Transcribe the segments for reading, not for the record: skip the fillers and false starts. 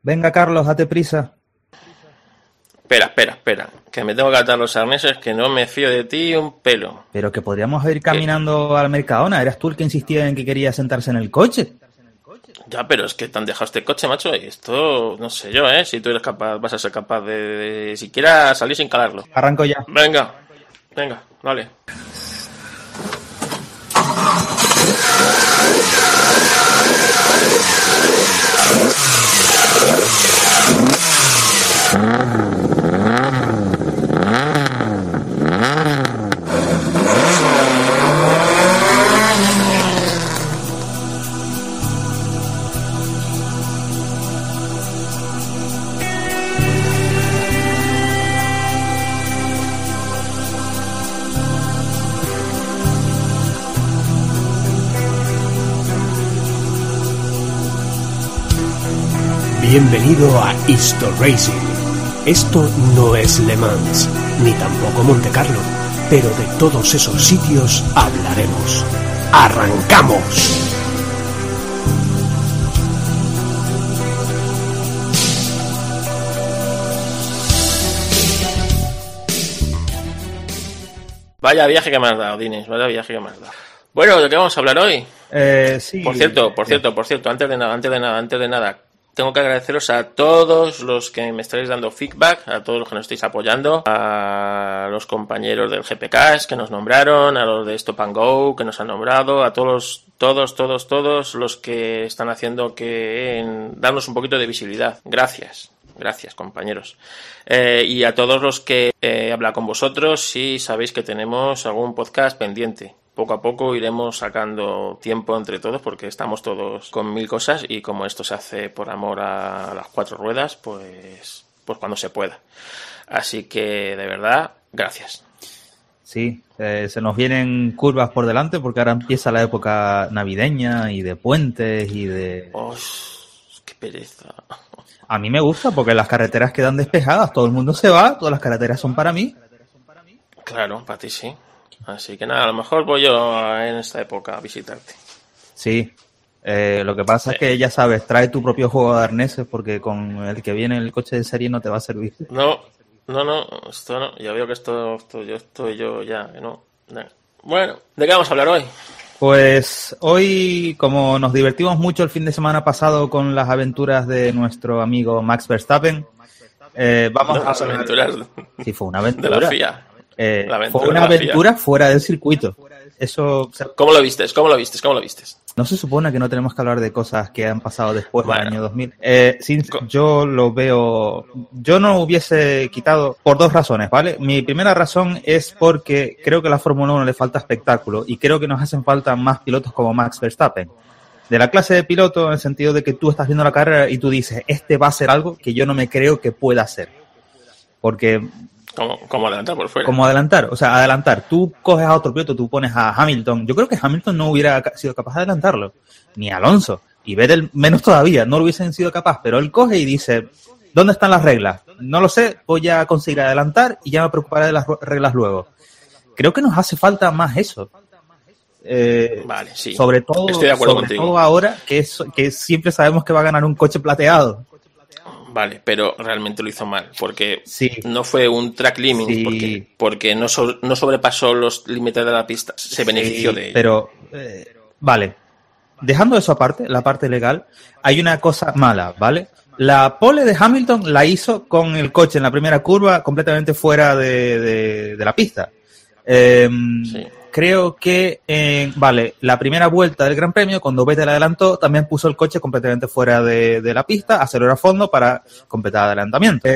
Venga, Carlos, date prisa. Espera, que me tengo que atar los arneses, que no me fío de ti un pelo. Pero que podríamos ir caminando al Mercadona. ¿Eras tú el que insistía en que quería sentarse en el coche? Ya, pero es que te han dejado este coche, macho, y esto, no sé yo, si tú eres capaz, vas a ser capaz de siquiera salir sin calarlo. Arranco ya. Venga, vale. Bienvenido a Histo Racing. Esto no es Le Mans, ni tampoco Monte Carlo, pero de todos esos sitios hablaremos. ¡Arrancamos! Vaya viaje que me has dado, Dines, vaya viaje que me has dado. Bueno, ¿de qué vamos a hablar hoy? Sí. Por cierto, antes de nada, tengo que agradeceros a todos los que me estáis dando feedback, a todos los que nos estáis apoyando, a los compañeros del GPCast que nos nombraron, a los de Stop and Go que nos han nombrado, a todos los que están haciendo darnos un poquito de visibilidad. Gracias, compañeros. Y a todos los que habla con vosotros, si sabéis que tenemos algún podcast pendiente. Poco a poco iremos sacando tiempo entre todos porque estamos todos con mil cosas y como esto se hace por amor a las cuatro ruedas, pues cuando se pueda. Así que, de verdad, gracias. Sí, se nos vienen curvas por delante porque ahora empieza la época navideña y de puentes y de... ¡Oh, qué pereza! A mí me gusta porque las carreteras quedan despejadas, todo el mundo se va, todas las carreteras son para mí. Claro, para ti sí. Así que nada, a lo mejor voy yo en esta época a visitarte. Sí, lo que pasa es que ya sabes, trae tu propio juego de arneses porque con el que viene el coche de serie no te va a servir. No, esto no, ya veo que estoy yo ya, no. Bueno, ¿de qué vamos a hablar hoy? Pues hoy, como nos divertimos mucho el fin de semana pasado con las aventuras de nuestro amigo Max Verstappen, vamos a hablar... aventuras. Sí, fue una aventura. De la FIA. Fue una aventura fuera del circuito. Eso. ¿Cómo lo vistes? No se supone que no tenemos que hablar de cosas que han pasado después del año 2000. Yo lo veo. Yo no hubiese quitado por dos razones, ¿vale? Mi primera razón es porque creo que a la Fórmula 1 le falta espectáculo y creo que nos hacen falta más pilotos como Max Verstappen. De la clase de piloto, en el sentido de que tú estás viendo la carrera y tú dices, este va a ser algo que yo no me creo que pueda hacer. Porque. ¿Cómo adelantar por fuera? Como adelantar, o sea, adelantar. Tú coges a otro piloto, tú pones a Hamilton. Yo creo que Hamilton no hubiera sido capaz de adelantarlo. Ni Alonso. Y Vettel menos todavía, no lo hubiesen sido capaz. Pero él coge y dice, ¿dónde están las reglas? No lo sé, voy a conseguir adelantar y ya me preocuparé de las reglas luego. Creo que nos hace falta más eso. Vale, sí. Sobre todo, estoy de acuerdo contigo. Todo ahora que siempre sabemos que va a ganar un coche plateado. Vale, pero realmente lo hizo mal, porque sí. No fue un track limit, sí. porque no sobrepasó los límites de la pista, se benefició de ello. Pero, vale, dejando eso aparte, la parte legal, hay una cosa mala, ¿vale? La pole de Hamilton la hizo con el coche en la primera curva completamente fuera de la pista. Sí. Creo que, la primera vuelta del Gran Premio, cuando Vettel adelantó, también puso el coche completamente fuera de la pista, aceleró a fondo para completar el adelantamiento.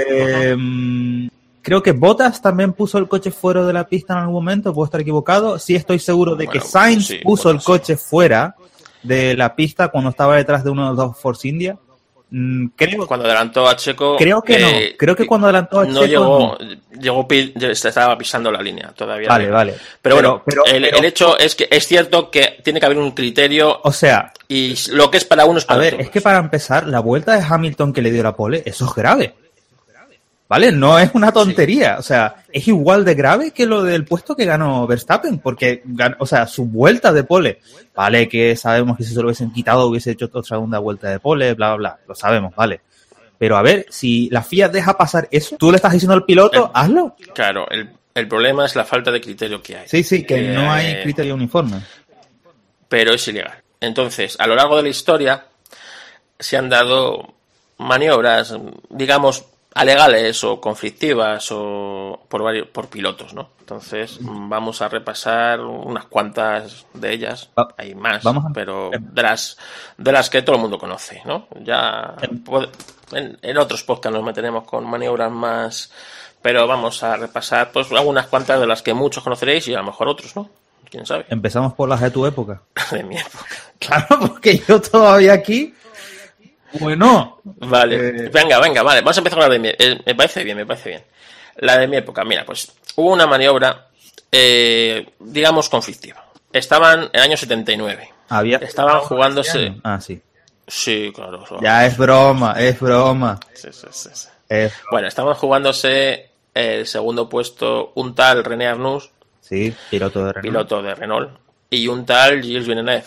Creo que Bottas también puso el coche fuera de la pista en algún momento, puedo estar equivocado. Sí estoy seguro de que Sainz puso el coche fuera de la pista cuando estaba detrás de uno de los dos Force India. Creo, cuando adelantó a Checo, creo que no. Creo que cuando adelantó a Checo estaba pisando la línea todavía. Vale. Pero el hecho es que es cierto que tiene que haber un criterio. O sea, y lo que es para uno es para otro. Es que para empezar, la vuelta de Hamilton que le dio la pole, eso es grave. ¿Vale? No es una tontería. Sí. O sea, es igual de grave que lo del puesto que ganó Verstappen, porque, o sea, su vuelta de pole, vale, que sabemos que si se lo hubiesen quitado hubiese hecho otra segunda vuelta de pole, bla, bla, bla, lo sabemos, vale. Pero a ver, si la FIA deja pasar eso, tú le estás diciendo al piloto, hazlo. Claro, el problema es la falta de criterio que hay. Sí, que no hay criterio uniforme. Pero es ilegal. Entonces, a lo largo de la historia se han dado maniobras, digamos, alegales o conflictivas o por pilotos, ¿no? Entonces, vamos a repasar unas cuantas de ellas. Hay más, pero de las que todo el mundo conoce, ¿no? Ya en otros podcasts nos meteremos con maniobras más, pero vamos a repasar pues algunas cuantas de las que muchos conoceréis y a lo mejor otros, ¿no? ¿Quién sabe? Empezamos por las de tu época. De mi época. Claro, porque yo todavía aquí... Bueno. Vale. Venga, vale. Vamos a empezar con la de mi... me parece bien. La de mi época. Mira, pues hubo una maniobra, digamos, conflictiva. Estaban en el año 79. Estaban jugándose... Sí. Sí, claro. Ya es broma. Sí. Bueno, estaban jugándose el segundo puesto un tal René Arnoux. Sí, piloto de Renault. Y un tal Gilles Villeneuve.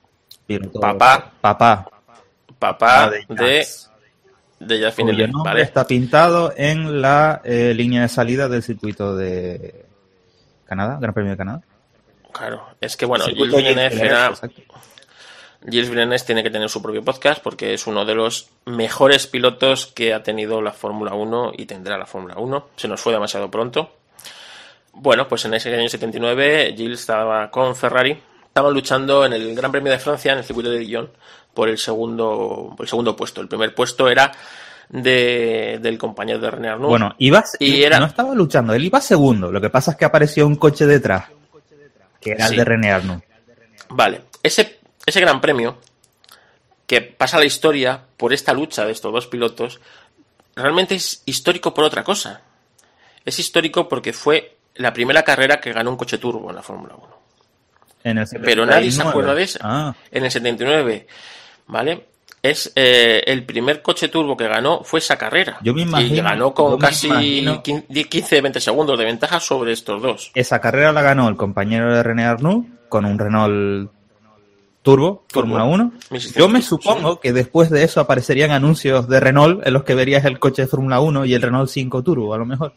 Papá de Jacques Villeneuve. El nombre está pintado en la línea de salida del circuito de Canadá, Gran Premio de Canadá. Claro, es que bueno, Gilles Villeneuve tiene que tener su propio podcast porque es uno de los mejores pilotos que ha tenido la Fórmula 1 y tendrá la Fórmula 1. Se nos fue demasiado pronto. Bueno, pues en ese año 79 Gilles estaba con Ferrari. Estaban luchando en el Gran Premio de Francia, en el circuito de Dijon, por el segundo puesto. El primer puesto era del compañero de René Arnoux. Bueno, no estaba luchando, él iba segundo. Lo que pasa es que apareció un coche detrás, que era el de René Arnoux. Vale, ese Gran Premio, que pasa a la historia por esta lucha de estos dos pilotos, realmente es histórico por otra cosa. Es histórico porque fue la primera carrera que ganó un coche turbo en la Fórmula 1. Pero nadie se acuerda de esa. En el 79, ¿vale? Es el primer coche turbo que ganó fue esa carrera. Yo me imagino, y ganó con casi 15-20 segundos de ventaja sobre estos dos. Esa carrera la ganó el compañero de René Arnoux con un Renault Turbo. Fórmula 1. Yo me supongo que después de eso aparecerían anuncios de Renault en los que verías el coche de Fórmula 1 y el Renault 5 Turbo, a lo mejor.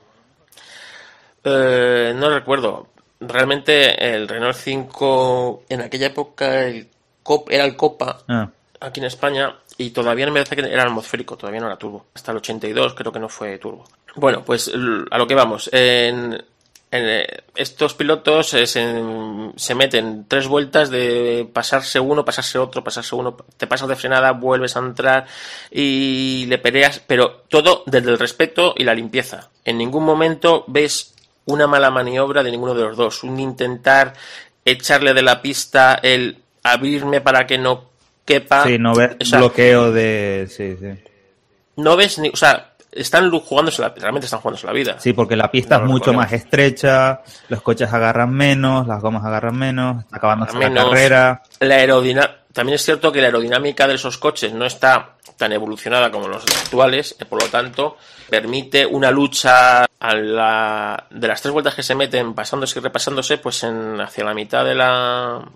No recuerdo. Realmente el Renault 5 en aquella época era el Copa aquí en España y todavía me parece que era atmosférico, todavía no era turbo. Hasta el 82 creo que no fue turbo. Bueno, pues a lo que vamos. Estos pilotos se meten 3 vueltas de pasarse uno, pasarse otro, te pasas de frenada, vuelves a entrar y le peleas, pero todo desde el respeto y la limpieza. En ningún momento ves una mala maniobra de ninguno de los dos, un intentar echarle de la pista, el abrirme para que no quepa. Sí, no ves bloqueo de... Sí. No ves ni... O sea, realmente están jugándose la vida. Sí, porque la pista es mucho más estrecha, los coches agarran menos, las gomas agarran menos, está acabándose la carrera. También es cierto que la aerodinámica de esos coches no está tan evolucionada como los actuales, por lo tanto, permite una lucha de las 3 vueltas que se meten pasándose y repasándose, pues hacia la mitad a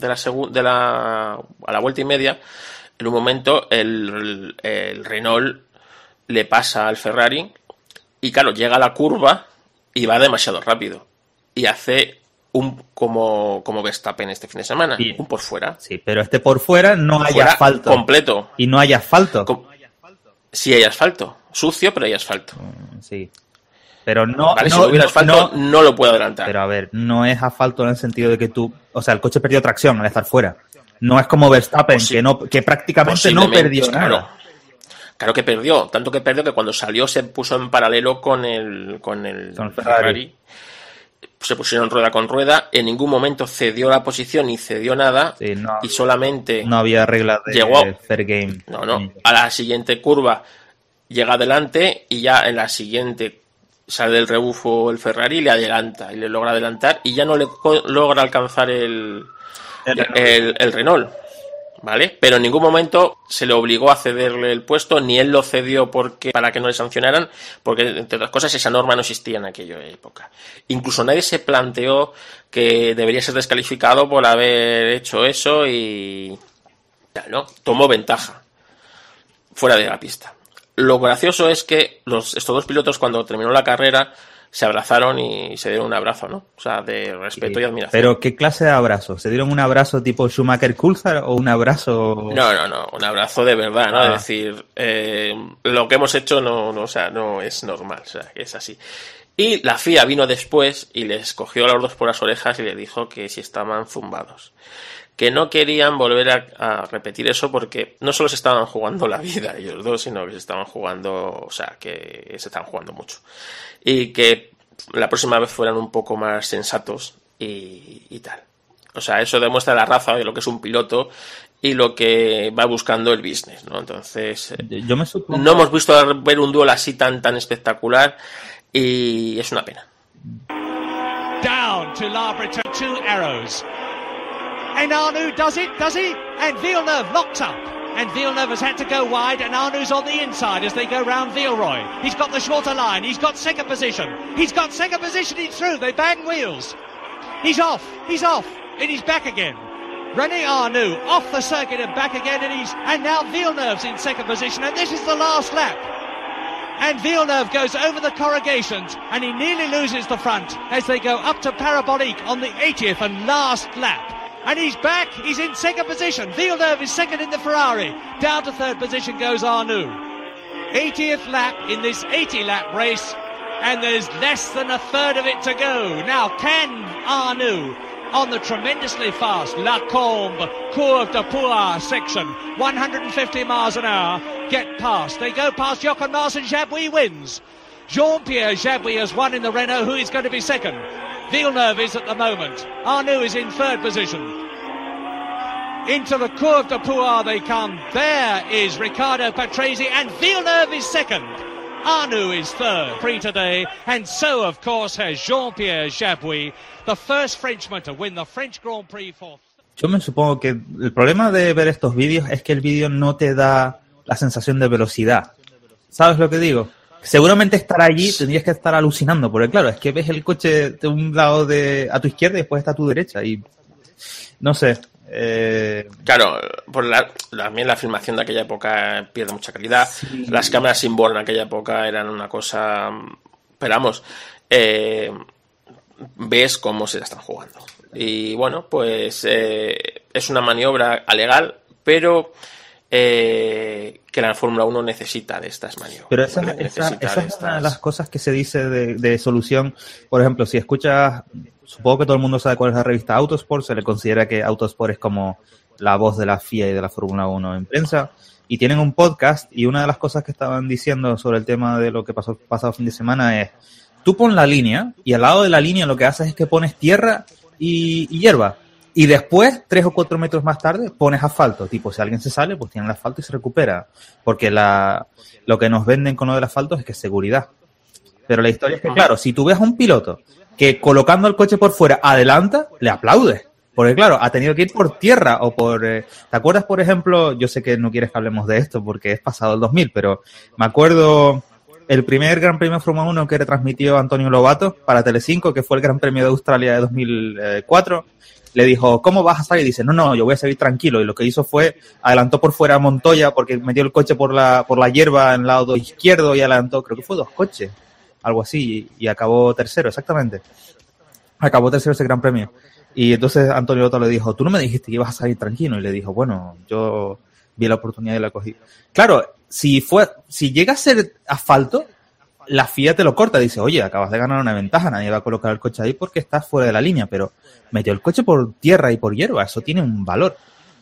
la vuelta y media, en un momento el Renault le pasa al Ferrari y claro, llega a la curva y va demasiado rápido y hace como Verstappen este fin de semana, sí. Un por fuera. Sí, pero por fuera no hay asfalto. Completo. Y no hay asfalto. Sí hay asfalto. Sucio, pero hay asfalto. Sí. Pero no... Vale, si no hubiera asfalto, no lo puedo adelantar. Pero a ver, no es asfalto en el sentido de que el coche perdió tracción al estar fuera. No es como Verstappen, que prácticamente no perdió nada. Claro que perdió. Tanto que perdió que cuando salió se puso en paralelo con el Ferrari. Se pusieron rueda con rueda, en ningún momento cedió la posición ni cedió nada, y solamente no había regla de fair game. No, a la siguiente curva llega adelante y ya en la siguiente sale del rebufo el Ferrari y le adelanta y le logra adelantar y ya no le logra alcanzar el Renault. ¿Vale? Pero en ningún momento se le obligó a cederle el puesto, ni él lo cedió para que no le sancionaran, porque, entre otras cosas, esa norma no existía en aquella época. Incluso nadie se planteó que debería ser descalificado por haber hecho eso y... ¿no? Tomó ventaja fuera de la pista. lo gracioso es que estos dos pilotos, cuando terminó la carrera, se abrazaron y se dieron un abrazo, ¿no? O sea, de respeto y admiración. ¿Pero qué clase de abrazo? ¿Se dieron un abrazo tipo Schumacher-Coulthard o un abrazo...? No, un abrazo de verdad, ¿no? Es decir, lo que hemos hecho o sea, no es normal, o sea, es así. Y la FIA vino después y les cogió a los dos por las orejas y les dijo que si estaban zumbados. Que no querían volver a repetir eso porque no solo se estaban jugando la vida ellos dos, sino que se estaban jugando, o sea, que se estaban jugando mucho. Y que la próxima vez fueran un poco más sensatos y tal. O sea, eso demuestra la raza de lo que es un piloto y lo que va buscando el business, ¿no? Entonces, yo me supongo... no hemos visto ver un duelo así tan espectacular y es una pena. Down to Larbriton, 2 arrows. And Arnoux does it, does he? And Villeneuve locks up. And Villeneuve has had to go wide, and Arnoux's on the inside as they go round Villeroy. He's got the shorter line. He's got second position. He's through. They bang wheels. He's off, and he's back again. René Arnoux off the circuit and back again, and now Villeneuve's in second position, and this is the last lap. And Villeneuve goes over the corrugations, and he nearly loses the front as they go up to Parabolique on the 80th and last lap. And he's back, he's in second position. Villeneuve is second in the Ferrari. Down to third position goes Arnoux. 80th lap in this 80-lap race, and there's less than a third of it to go. Now, can Arnoux, on the tremendously fast La Combe Courbe de Poix section, 150 miles an hour, get past? They go past Jochen Mars and Jabouille wins. Jean-Pierre Jabouille has won in the Renault. Who is going to be second? Villeneuve is at the moment. Arnoux is in third position. Into the Courbe de Poix they come. There is Riccardo Patrese, and Villeneuve is second. Arnoux is third. Prix today, and so of course has Jean-Pierre Jabouille, the first Frenchman to win the French Grand Prix for... Yo me supongo que el problema de ver estos vídeos es que el vídeo no te da la sensación de velocidad. ¿Sabes lo que digo? Seguramente estar allí tendrías que estar alucinando, porque claro, es que ves el coche de un lado a tu izquierda y después está a tu derecha y no sé. Claro, también la filmación de aquella época pierde mucha calidad. Sí. Las cámaras inboard en aquella época eran una cosa, pero vamos, ves cómo se la están jugando. Y bueno, pues es una maniobra alegal, pero que la Fórmula 1 necesita de estas maniobras. Pero esa es una de las cosas que se dice de solución. Por ejemplo, si escuchas, supongo que todo el mundo sabe cuál es la revista Autosport, se le considera que Autosport es como la voz de la FIA y de la Fórmula 1 en prensa, y tienen un podcast, y una de las cosas que estaban diciendo sobre el tema de lo que pasó el pasado fin de semana es, tú pon la línea, y al lado de la línea lo que haces es que pones tierra y hierba. Y después, 3 o 4 metros más tarde, pones asfalto. Tipo, si alguien se sale, pues tiene el asfalto y se recupera. Porque lo que nos venden con lo del asfalto es que es seguridad. Pero la historia es que, claro, si tú ves a un piloto que colocando el coche por fuera adelanta, le aplaudes. Porque, claro, ha tenido que ir por tierra o por... ¿Te acuerdas, por ejemplo? Yo sé que no quieres que hablemos de esto porque es pasado el 2000, pero me acuerdo el primer Gran Premio de Fórmula 1 que retransmitió Antonio Lobato para Telecinco, que fue el Gran Premio de Australia de 2004. Le dijo, ¿cómo vas a salir? Y dice, no, yo voy a salir tranquilo. Y lo que hizo fue, adelantó por fuera a Montoya porque metió el coche por la hierba en el lado izquierdo y adelantó, creo que fue 2 coches, algo así, y acabó tercero, exactamente. Acabó tercero ese Gran Premio. Y entonces Antonio Lobato le dijo, tú no me dijiste que ibas a salir tranquilo. Y le dijo, bueno, yo vi la oportunidad y la cogí. Claro, si llega a ser asfalto, la FIA te lo corta, dice, oye, acabas de ganar una ventaja, nadie va a colocar el coche ahí porque estás fuera de la línea, pero metió el coche por tierra y por hierba, eso tiene un valor.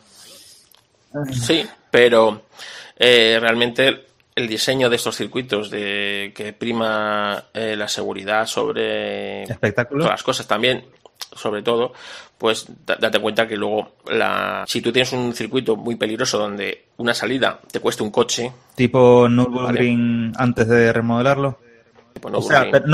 Sí, pero realmente el diseño de estos circuitos que prima la seguridad sobre espectáculo, todas las cosas también, sobre todo, pues date cuenta que luego si tú tienes un circuito muy peligroso donde una salida te cueste un coche, tipo Nürburgring, ¿vale? Antes de remodelarlo, tipo Nürburgring,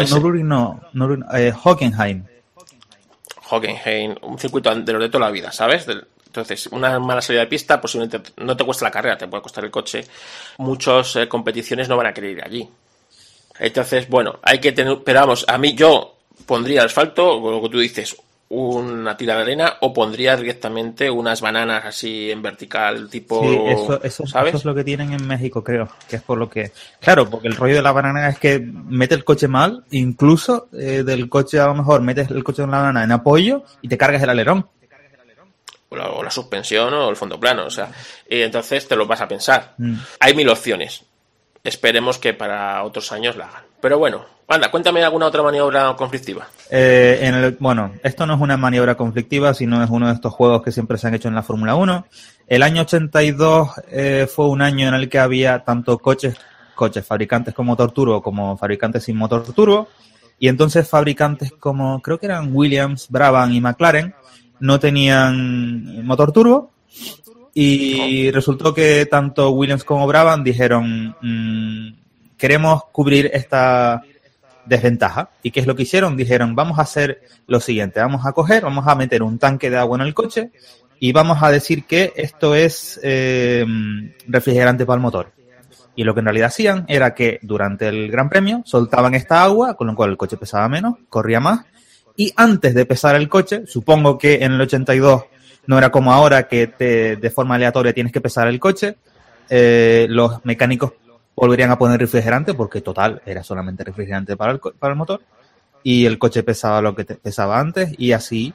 Hockenheim, un circuito de los de toda la vida, ¿sabes? Entonces, una mala salida de pista posiblemente no te cuesta la carrera, te puede costar el coche. Muchas competiciones no van a querer ir allí. Entonces, bueno, hay que tener... Pero vamos, yo pondría asfalto, lo que tú dices, una tira de arena o pondría directamente unas bananas así en vertical, tipo... Sí, ¿sabes? Eso es lo que tienen en México, creo, que es por lo que... Claro, porque el rollo de la banana es que mete el coche mal, incluso del coche a lo mejor metes el coche con la banana en apoyo y te cargas el alerón. O la suspensión o el fondo plano, o sea, y entonces te lo vas a pensar. Hay 1000 opciones. Esperemos que para otros años la hagan. Pero bueno, anda, cuéntame alguna otra maniobra conflictiva. Bueno, esto no es una maniobra conflictiva, sino es uno de estos juegos que siempre se han hecho en la Fórmula 1. El año 82 fue un año en el que había tanto coches fabricantes con motor turbo como fabricantes sin motor turbo. Y entonces fabricantes como, creo que eran Williams, Brabham y McLaren, no tenían motor turbo. Y resultó que tanto Williams como Brabham dijeron, queremos cubrir esta desventaja. ¿Y qué es lo que hicieron? Dijeron, vamos a hacer lo siguiente, vamos a meter un tanque de agua en el coche y vamos a decir que esto es refrigerante para el motor. Y lo que en realidad hacían era que durante el Gran Premio soltaban esta agua, con lo cual el coche pesaba menos, corría más, y antes de pesar el coche, supongo que en el 82 no era como ahora que de forma aleatoria tienes que pesar el coche, los mecánicos volverían a poner refrigerante porque total era solamente refrigerante para el motor y el coche pesaba lo que pesaba antes y así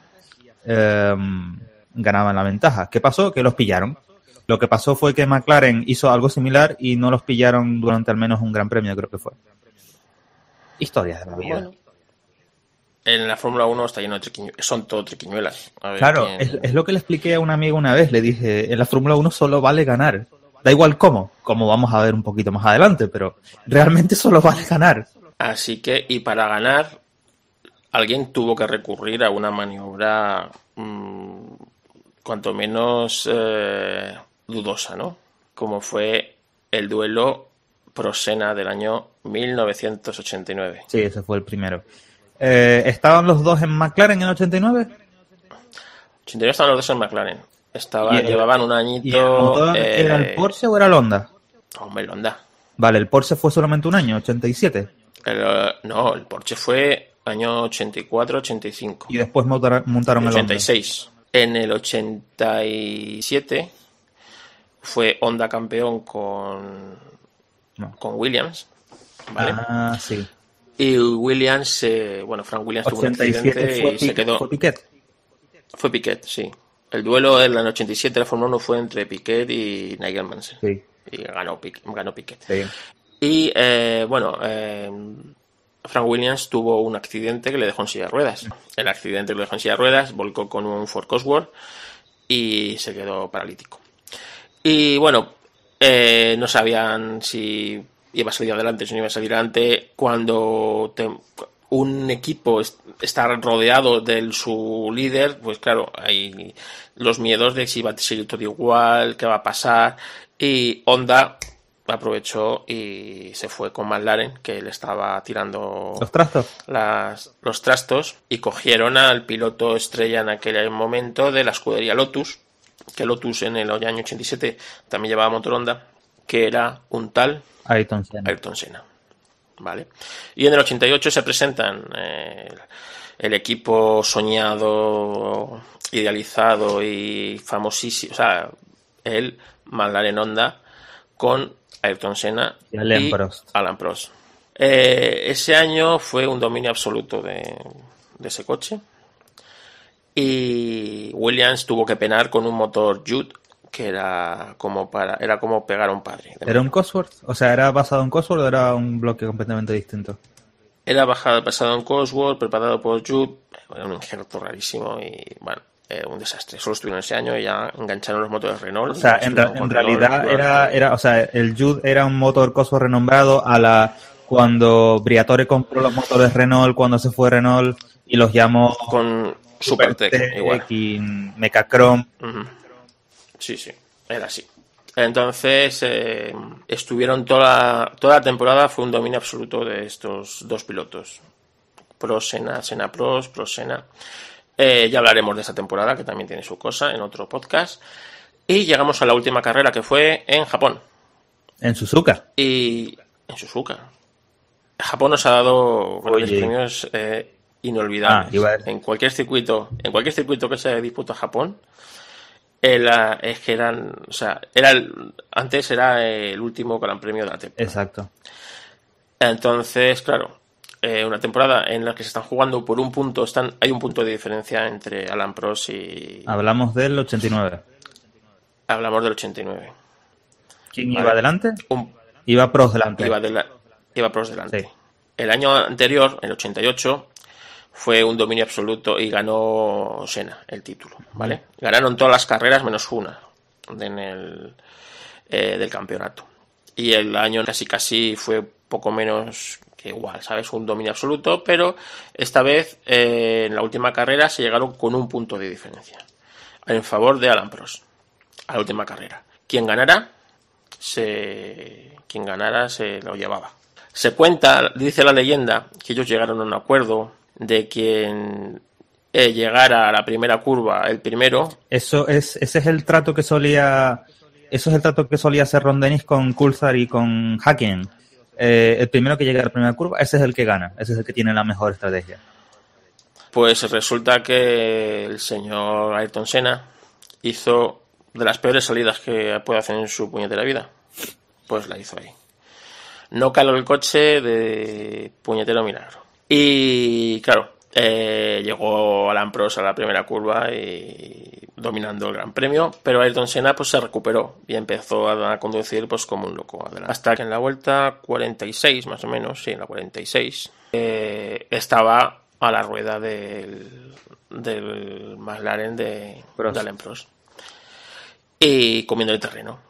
ganaban la ventaja. ¿Qué pasó? Que los pillaron. Lo que pasó fue que McLaren hizo algo similar y no los pillaron durante al menos un Gran Premio, creo que fue. Historias de la vida. Bueno, en la Fórmula 1 está lleno de triquiñuelas, son todo triquiñuelas. Claro, es lo que le expliqué a un amigo una vez, le dije, en la Fórmula 1 solo vale ganar. Da igual cómo, como vamos a ver un poquito más adelante, pero realmente solo vale ganar. Así que, y para ganar, alguien tuvo que recurrir a una maniobra cuanto menos dudosa, ¿no? Como fue el duelo Prost-Senna del año 1989. Sí, ese fue el primero. ¿Estaban los dos en McLaren en el 89? 89 estaban los dos en McLaren. Llevaban un añito... ¿Y el motor era el Porsche o era el Honda? Hombre, el Honda. Vale, ¿el Porsche fue solamente un año, 87? No, el Porsche fue año 84-85. Y después montaron el 86. Honda. En el 87 fue Honda campeón con Williams. ¿Vale? Ah, sí. Y Williams, Frank Williams tuvo un accidente y se quedó... ¿Fue Piquet? Fue Piquet, sí. El duelo en el 87 de la Fórmula 1 fue entre Piquet y Nigel Mansell. Sí. Y ganó Piquet. Sí. Y, Frank Williams tuvo un accidente que le dejó en silla de ruedas. El accidente que le dejó en silla de ruedas, volcó con un Ford Cosworth y se quedó paralítico. Y, no sabían si iba a salir adelante, si no iba a salir adelante. Cuando un equipo está rodeado de su líder, pues claro, hay los miedos de si va a seguir todo igual, qué va a pasar. Y Honda aprovechó y se fue con McLaren, que le estaba tirando los trastos, y cogieron al piloto estrella en aquel momento de la escudería Lotus, que Lotus en el año 87 también llevaba motor Honda, que era un tal Ayrton Senna. ¿Vale? Y en el 88 se presentan el equipo soñado, idealizado y famosísimo, o sea, el McLaren Honda con Ayrton Senna y Alain Prost. Ese año fue un dominio absoluto de ese coche y Williams tuvo que penar con un motor Judd que era como pegar a un padre. ¿Era un Cosworth? O sea, ¿era basado en Cosworth o era un bloque completamente distinto? Era basado en Cosworth, preparado por Judd, era un injerto rarísimo y era un desastre. Solo estuvieron ese año y ya engancharon los motores Renault. O sea, en realidad era, o sea, el Judd era un motor Cosworth renombrado cuando Briatore compró los motores Renault, cuando se fue Renault y los llamó con Supertech igual. Y Mecachrome. Uh-huh. Sí, era así. Entonces, estuvieron toda la temporada, fue un dominio absoluto de estos dos pilotos. Prost-Senna, Senna-Prost, Prost-Senna. Ya hablaremos de esa temporada, que también tiene su cosa, en otro podcast. Y llegamos a la última carrera, que fue en Japón. En Suzuka. Y en Suzuka. Japón nos ha dado grandes premios inolvidables. En cualquier circuito que se disputa en Japón, es que eran, o sea, antes era el último Gran Premio de la temporada. Exacto. Entonces, claro, una temporada en la que se están jugando por un punto, hay un punto de diferencia entre Alain Prost y... Hablamos del 89. Hablamos del 89. ¿Quién iba adelante? Iba Prost delante. Iba Prost delante. Sí. El año anterior, el 88, fue un dominio absoluto y ganó Senna el título, ¿vale? Ganaron todas las carreras menos una del campeonato. Y el año casi fue poco menos que igual, ¿sabes? Un dominio absoluto, pero esta vez en la última carrera se llegaron con un punto de diferencia en favor de Alain Prost a la última carrera. Quien ganara se lo llevaba. Se cuenta, dice la leyenda, que ellos llegaron a un acuerdo de quien llegara a la primera curva el primero. Ese es el trato que solía hacer Ron Dennis con Coulthard y con Hakkinen. El primero que llega a la primera curva, ese es el que gana, ese es el que tiene la mejor estrategia. Pues resulta que el señor Ayrton Senna hizo de las peores salidas que puede hacer en su puñetera vida. Pues la hizo ahí. No caló el coche de puñetero milagro. Y claro, llegó Alain Prost a la primera curva y dominando el Gran Premio, pero Ayrton Senna pues se recuperó y empezó a conducir pues como un loco adelante. Hasta que en la vuelta 46 más o menos, sí, en la 46, estaba a la rueda del McLaren de Alain Prost y comiendo el terreno.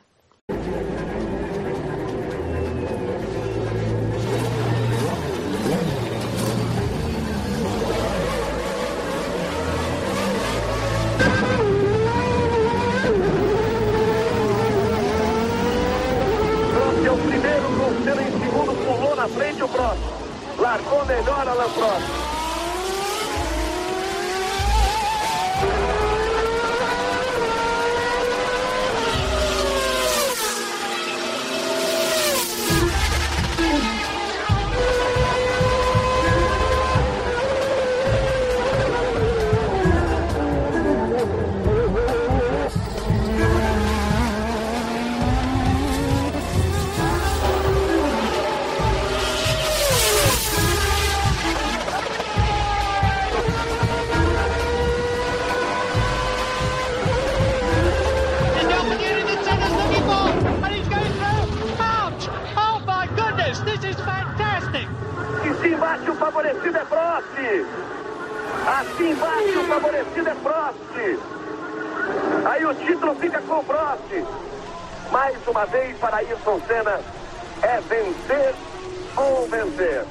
Frente o Prost, largou melhor Alain Prost. Favorecido é Prost. Assim embaixo o favorecido é Prost. Aí o título fica com o Prost. Mais uma vez para Ayrton Senna é vencer ou vencer.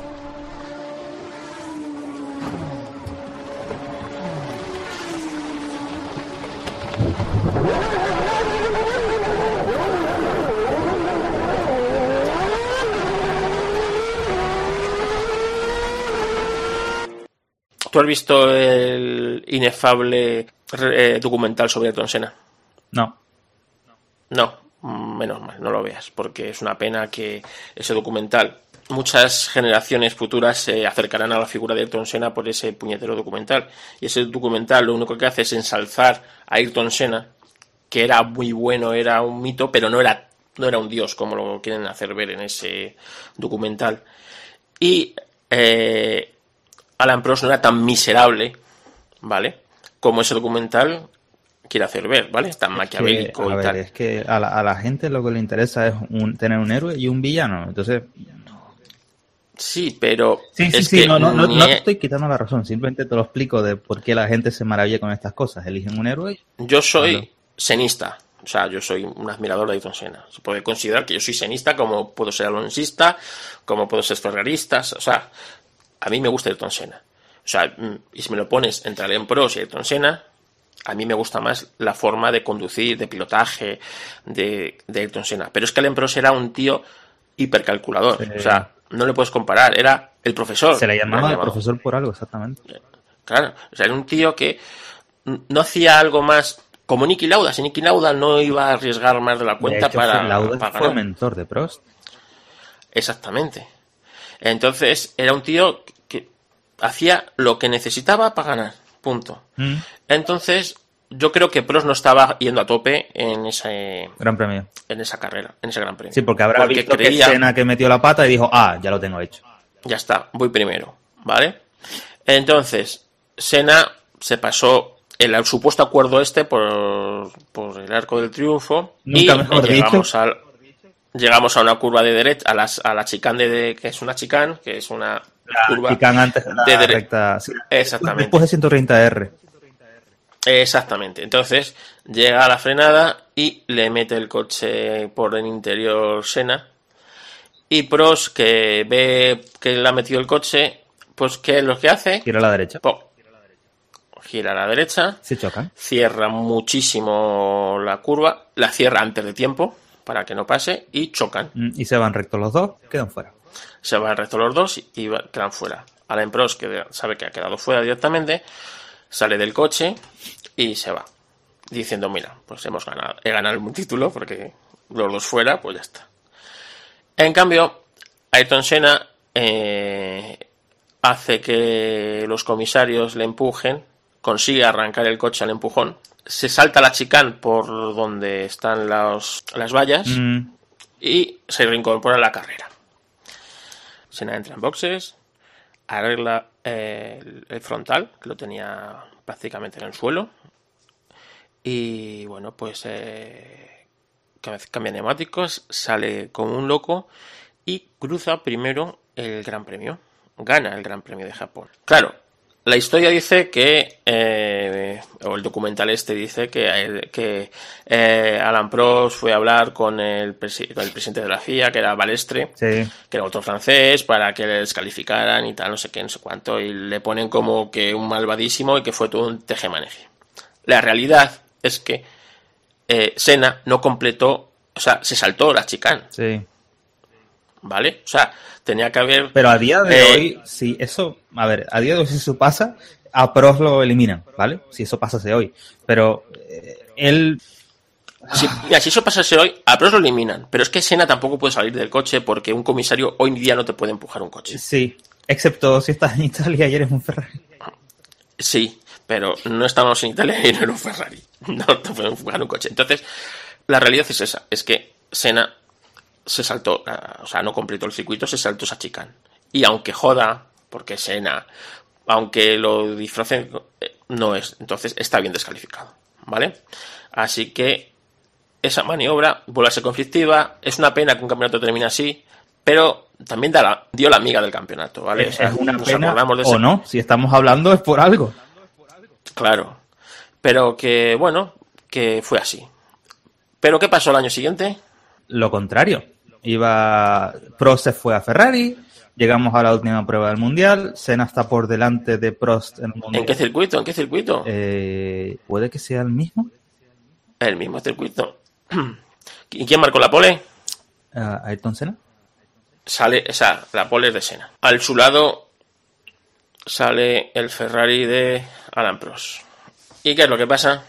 ¿Tú has visto el inefable documental sobre Ayrton Senna? No. No, menos mal, no lo veas, porque es una pena que ese documental, muchas generaciones futuras se acercarán a la figura de Ayrton Senna por ese puñetero documental. Y ese documental lo único que hace es ensalzar a Ayrton Senna, que era muy bueno, era un mito, pero no era un dios, como lo quieren hacer ver en ese documental. Y Alain Prost no era tan miserable, ¿vale?, como ese documental quiere hacer ver, ¿vale? Tan maquiavélico y tal. Es que a la gente lo que le interesa es tener un héroe y un villano, entonces... Sí, pero... Sí, no te estoy quitando la razón, simplemente te lo explico de por qué la gente se maravilla con estas cosas. Eligen un héroe. Yo soy senista, o sea, yo soy un admirador de Ayrton Senna. Se puede considerar que yo soy senista, como puedo ser alonsista, como puedo ser ferrarista, o sea, a mí me gusta Ayrton Senna. O sea, y si me lo pones entre Alain Prost y Ayrton Senna, a mí me gusta más la forma de conducir, de pilotaje de Ayrton Senna. Pero es que Alain Prost era un tío hipercalculador, o sea, no le puedes comparar, era el profesor. Se le llamaba el profesor por algo, exactamente. Claro, o sea, era un tío que no hacía algo más como Niki Lauda. Si Niki Lauda no iba a arriesgar más de la cuenta para Lauda fue mentor de Prost. Exactamente. Entonces, era un tío que hacía lo que necesitaba para ganar, punto. Entonces, yo creo que Prost no estaba yendo a tope en ese Gran Premio. En esa carrera, en ese Gran Premio. Sí, porque habrá visto creía, que Senna que metió la pata y dijo, ya lo tengo hecho. Ya está, voy primero, ¿vale? Entonces, Senna se pasó el supuesto acuerdo por el Arco del Triunfo. Nunca mejor llegamos a una curva de derecha, a la chicane que es una chicane, que es una curva chicane antes de la recta. Sí, exactamente. Después de 130R. Exactamente. Entonces, llega a la frenada y le mete el coche por el interior Senna. Y Prost, que ve que le ha metido el coche, pues ¿qué es lo que hace? Gira a la derecha. Gira a la derecha. Se chocan. Cierra muchísimo la curva. La cierra antes de tiempo para que no pase y chocan. Y se van rectos los dos, quedan fuera. Se van rectos los dos y quedan fuera. Alain Prost, que sabe que ha quedado fuera directamente, sale del coche y se va. Diciendo, mira, pues he ganado el título porque los dos fuera, pues ya está. En cambio, Ayrton Senna hace que los comisarios le empujen, consigue arrancar el coche al empujón, se salta la chicane por donde están las vallas y se reincorpora a la carrera. Senna entra en boxes, arregla el frontal, que lo tenía prácticamente en el suelo, y bueno, pues cambia neumáticos, sale como un loco y cruza primero el Gran Premio. Gana el Gran Premio de Japón. Claro, la historia dice que, o el documental dice que Alain Prost fue a hablar con el presidente de la FIA, que era Balestre, sí, que era otro francés, para que le descalificaran y tal, no sé qué, no sé cuánto, y le ponen como que un malvadísimo y que fue todo un tejemaneje. La realidad es que Senna no completó, o sea, se saltó la chicane. Sí. ¿Vale? O sea, tenía que haber... Pero a día de hoy, si eso... A ver, a día de hoy si eso pasa, a Prost lo eliminan, ¿vale? Si eso pasase hoy. Pero él... Si eso pasase hoy, a Prost lo eliminan. Pero es que Senna tampoco puede salir del coche porque un comisario hoy en día no te puede empujar un coche. Sí, excepto si estás en Italia y eres un Ferrari. Sí, pero no estamos en Italia y no en un Ferrari. No te pueden empujar un coche. Entonces, la realidad es esa. Es que Senna se saltó, o sea, no completó el circuito, se saltó esa chicane. Y aunque joda, porque Senna, aunque lo disfracen, no es. Entonces está bien descalificado, ¿vale? Así que esa maniobra vuelve a ser conflictiva. Es una pena que un campeonato termine así, pero también dio la miga del campeonato, ¿vale? O sea, es una pena o no, si estamos hablando es por algo. Claro, pero que, bueno, que fue así. ¿Pero qué pasó el año siguiente? Lo contrario. Prost se fue a Ferrari, llegamos a la última prueba del Mundial, Senna está por delante de Prost en el Mundial. ¿En qué circuito? ¿En qué circuito? ¿Puede que sea el mismo? El mismo circuito. ¿Y quién marcó la pole? ¿Ayrton Senna? La pole es de Senna. Al su lado sale el Ferrari de Alain Prost. ¿Y qué es lo que pasa?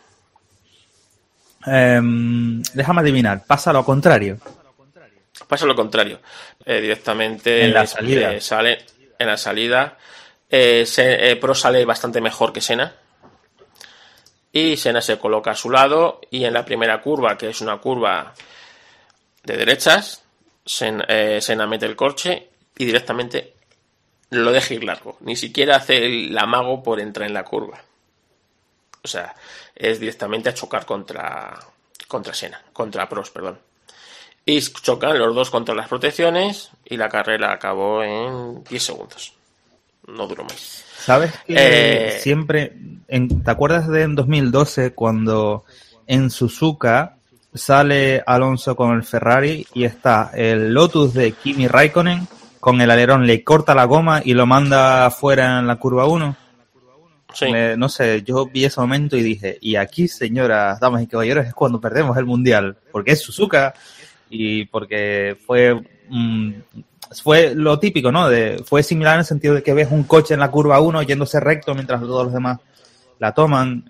Déjame adivinar, pasa lo contrario. Pasa lo contrario. Directamente en la salida. Sale en la salida. Prost sale bastante mejor que Senna. Y Senna se coloca a su lado. Y en la primera curva, que es una curva de derechas, Senna mete el coche y directamente lo deja ir largo. Ni siquiera hace el amago por entrar en la curva. O sea, es directamente a chocar contra Prost, perdón. Y chocan los dos contra las protecciones y la carrera acabó en 10 segundos. No duró más. ¿Sabes que siempre... ¿Te acuerdas de en 2012 cuando en Suzuka sale Alonso con el Ferrari y está el Lotus de Kimi Raikkonen con el alerón, le corta la goma y lo manda afuera en la curva 1? Sí. No sé, yo vi ese momento y dije, y aquí, señoras, damas y caballeros, es cuando perdemos el Mundial, porque es Suzuka y porque fue lo típico, ¿no? Fue similar en el sentido de que ves un coche en la curva 1 yéndose recto mientras todos los demás la toman.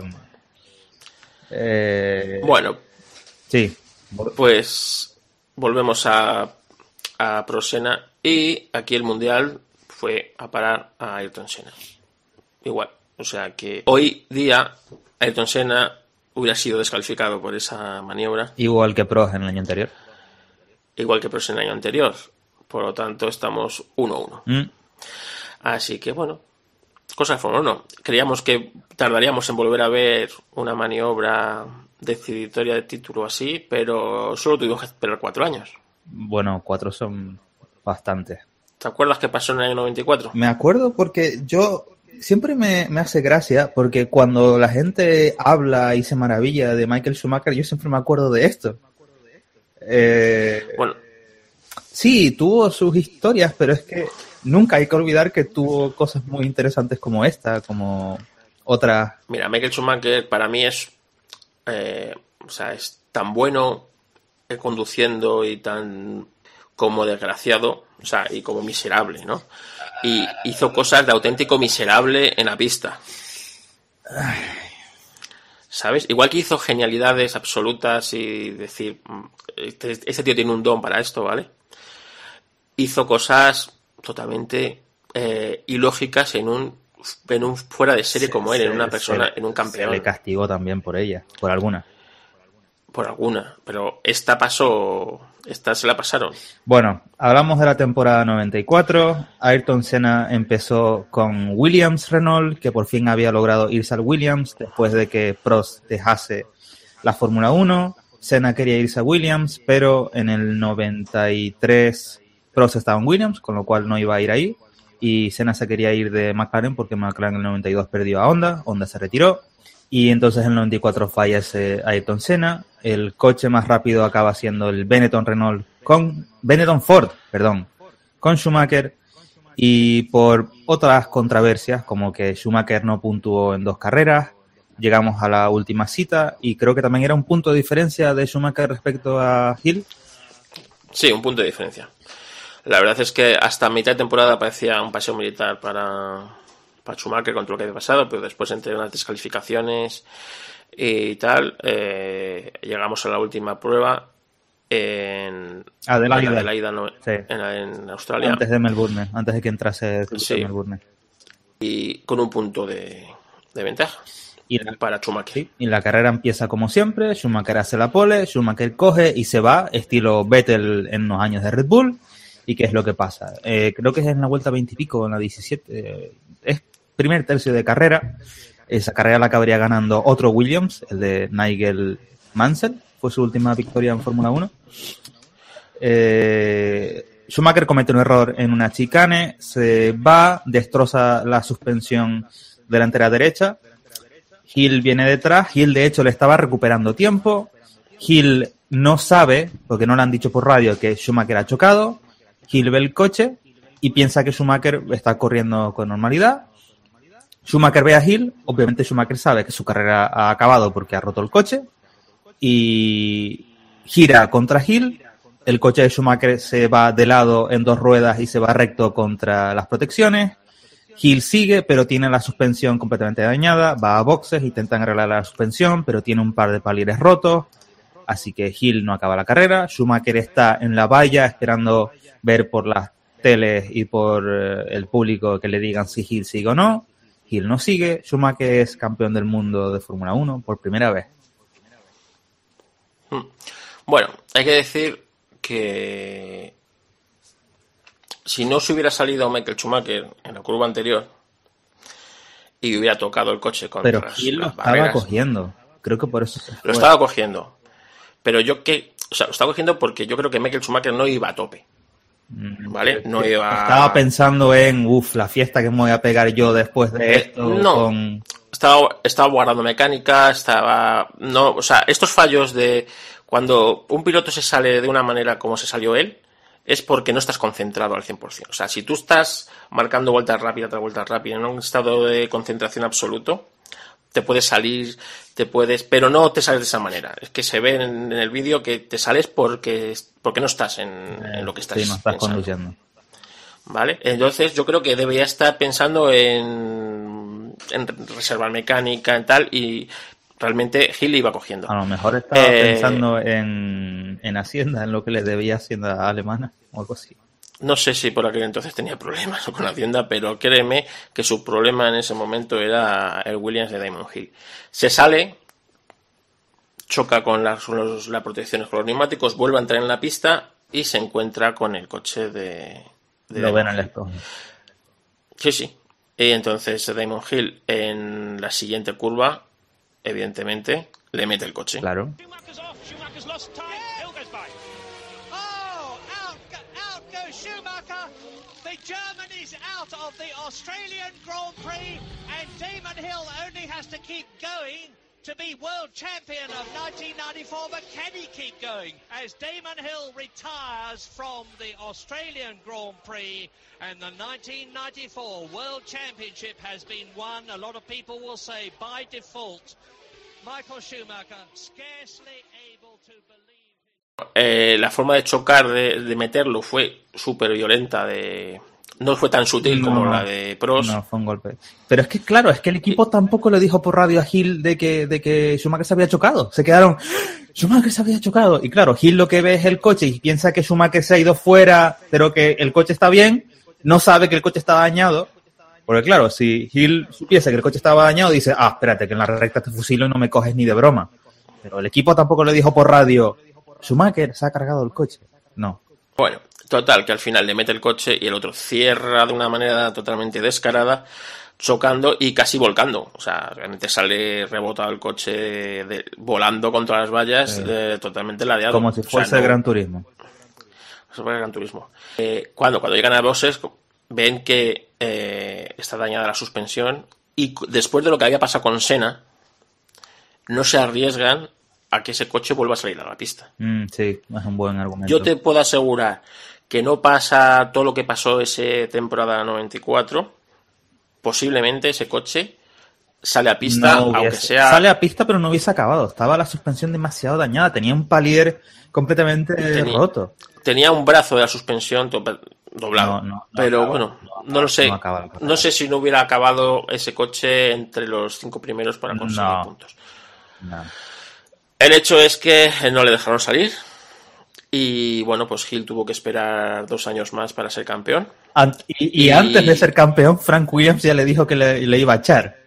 Bueno, sí. Pues volvemos a Prost Senna y aquí el Mundial fue a parar a Ayrton Senna. Igual. O sea que hoy día Ayrton Senna hubiera sido descalificado por esa maniobra. Igual que Prost en el año anterior. Igual que Prost en el año anterior. Por lo tanto, estamos 1-1. Así que, bueno, cosas de Fórmula 1. Creíamos que tardaríamos en volver a ver una maniobra deciditoria de título así, pero solo tuvimos que esperar 4 años. Bueno, 4 son bastantes. ¿Te acuerdas qué pasó en el año 94? Me acuerdo porque yo siempre me hace gracia, porque cuando la gente habla y se maravilla de Michael Schumacher, yo siempre me acuerdo de esto. Bueno, sí, tuvo sus historias, pero es que nunca hay que olvidar que tuvo cosas muy interesantes como esta, como otras. Mira, Michael Schumacher para mí es tan bueno conduciendo y tan como desgraciado, o sea, y como miserable, ¿no? Y hizo cosas de auténtico miserable en la pista. ¿Sabes? Igual que hizo genialidades absolutas y decir, este tío tiene un don para esto, ¿vale? Hizo cosas totalmente ilógicas en un fuera de serie como él, en una persona, en un campeón. Se le castigó también por ella, por alguna. Por alguna, pero esta se la pasaron. Bueno, hablamos de la temporada 94. Ayrton Senna empezó con Williams Renault, que por fin había logrado irse al Williams después de que Prost dejase la Fórmula 1. Senna quería irse a Williams, pero en el 93 Prost estaba en Williams, con lo cual no iba a ir ahí. Y Senna se quería ir de McLaren porque McLaren en el 92 perdió a Honda se retiró. Y entonces en el 94 fallece Ayrton Senna. El coche más rápido acaba siendo el Benetton Ford, con Schumacher. Y por otras controversias, como que Schumacher no puntuó en 2 carreras, llegamos a la última cita. Y creo que también era un punto de diferencia de Schumacher respecto a Hill. Sí, un punto de diferencia. La verdad es que hasta mitad de temporada parecía un paseo militar para Schumacher con todo lo que había pasado, pero después entre unas descalificaciones y tal, llegamos a la última prueba en Australia. Antes de Melbourne, antes de que entrase Melbourne. Y con un punto de ventaja para Schumacher. Sí, y la carrera empieza como siempre, Schumacher hace la pole, Schumacher coge y se va, estilo Vettel en unos años de Red Bull. ¿Y qué es lo que pasa? Creo que es en la vuelta 20 y pico, en la 17, es primer tercio de carrera. Esa carrera la acabaría ganando otro Williams, el de Nigel Mansell, fue su última victoria en Fórmula 1. Schumacher comete un error en una chicane, se va, destroza la suspensión delantera derecha. Hill viene detrás, Hill de hecho le estaba recuperando tiempo. Hill no sabe, porque no le han dicho por radio, que Schumacher ha chocado. Hill ve el coche y piensa que Schumacher está corriendo con normalidad. Schumacher ve a Hill, obviamente Schumacher sabe que su carrera ha acabado porque ha roto el coche y gira contra Hill. El coche de Schumacher se va de lado en 2 ruedas y se va recto contra las protecciones. Hill sigue, pero tiene la suspensión completamente dañada, va a boxes, intentan arreglar la suspensión, pero tiene un par de palires rotos, así que Hill no acaba la carrera. Schumacher está en la valla esperando ver por las teles y por el público que le digan si Hill sigue o no. Hill no sigue. Schumacher es campeón del mundo de Fórmula 1 por primera vez. Bueno, hay que decir que si no se hubiera salido Michael Schumacher en la curva anterior y hubiera tocado el coche contra pero Hill lo estaba barreras, cogiendo. Creo que por eso lo estaba cogiendo. Pero lo estaba cogiendo porque yo creo que Michael Schumacher no iba a tope. ¿Vale? No iba. Estaba pensando en la fiesta que me voy a pegar yo después de esto. No. Estaba guardando mecánica, estos fallos de cuando un piloto se sale de una manera como se salió él, es porque no estás concentrado al 100%. O sea, si tú estás marcando vueltas rápidas tras vueltas rápidas en un estado de concentración absoluto, te puedes salir, pero no te sales de esa manera. Es que se ve en el vídeo que te sales porque no estás en lo que estás no estás conduciendo. ¿Vale? Entonces yo creo que debería estar pensando en reservar mecánica y tal, y realmente Hill iba cogiendo. A lo mejor estaba pensando en Hacienda, en lo que le debía Hacienda alemana o algo así. No sé si por aquel entonces tenía problemas con Hacienda, pero créeme que su problema en ese momento era el Williams de Damon Hill. Se sale, choca con las protecciones con los neumáticos, vuelve a entrar en la pista y se encuentra con el coche de Lo ven al espejo. Sí. Y entonces Damon Hill en la siguiente curva, evidentemente, le mete el coche. Claro. Schumacher's lost time. Hill goes by. Oh, out goes Schumacher. The German is out of the Australian Grand Prix, and Damon Hill only has to keep going to be world champion of 1994, but can he keep going as Damon Hill retires from the Australian Grand Prix and the 1994 World Championship has been won, a lot of people will say by default. Michael Schumacher scarcely able to believe. La forma de chocar, de meterlo, fue súper violenta, no fue tan sutil como la de Prost. No, fue un golpe. Pero es que, claro, es que el equipo tampoco le dijo por radio a Hill de que Schumacher se había chocado. Se quedaron, Schumacher se había chocado. Y claro, Hill lo que ve es el coche y piensa que Schumacher se ha ido fuera, pero que el coche está bien. No sabe que el coche está dañado. Porque claro, si Hill supiese que el coche estaba dañado, dice, espérate, que en la recta te fusilo y no me coges ni de broma. Pero el equipo tampoco le dijo por radio, Schumacher se ha cargado el coche. No. Bueno, total, que al final le mete el coche y el otro cierra de una manera totalmente descarada, chocando y casi volcando. O sea, realmente sale rebotado el coche volando contra las vallas, totalmente ladeado. Como si fuese Gran Turismo. Gran Turismo. Cuando llegan a boxes, ven que está dañada la suspensión y después de lo que había pasado con Senna, no se arriesgan a que ese coche vuelva a salir a la pista. Sí, es un buen argumento. Yo te puedo asegurar que no pasa todo lo que pasó esa temporada 94. Posiblemente ese coche sale a pista, aunque sea... Sale a pista, pero no hubiese acabado. Estaba la suspensión demasiado dañada. Tenía un palier completamente roto. Tenía un brazo de la suspensión doblado. Pero bueno, no lo sé. No sé si no hubiera acabado ese coche entre los 5 primeros para conseguir puntos. No. El hecho es que no le dejaron salir. Y bueno, pues Hill tuvo que esperar 2 años más para ser campeón. Y antes de ser campeón, Frank Williams ya le dijo que le iba a echar.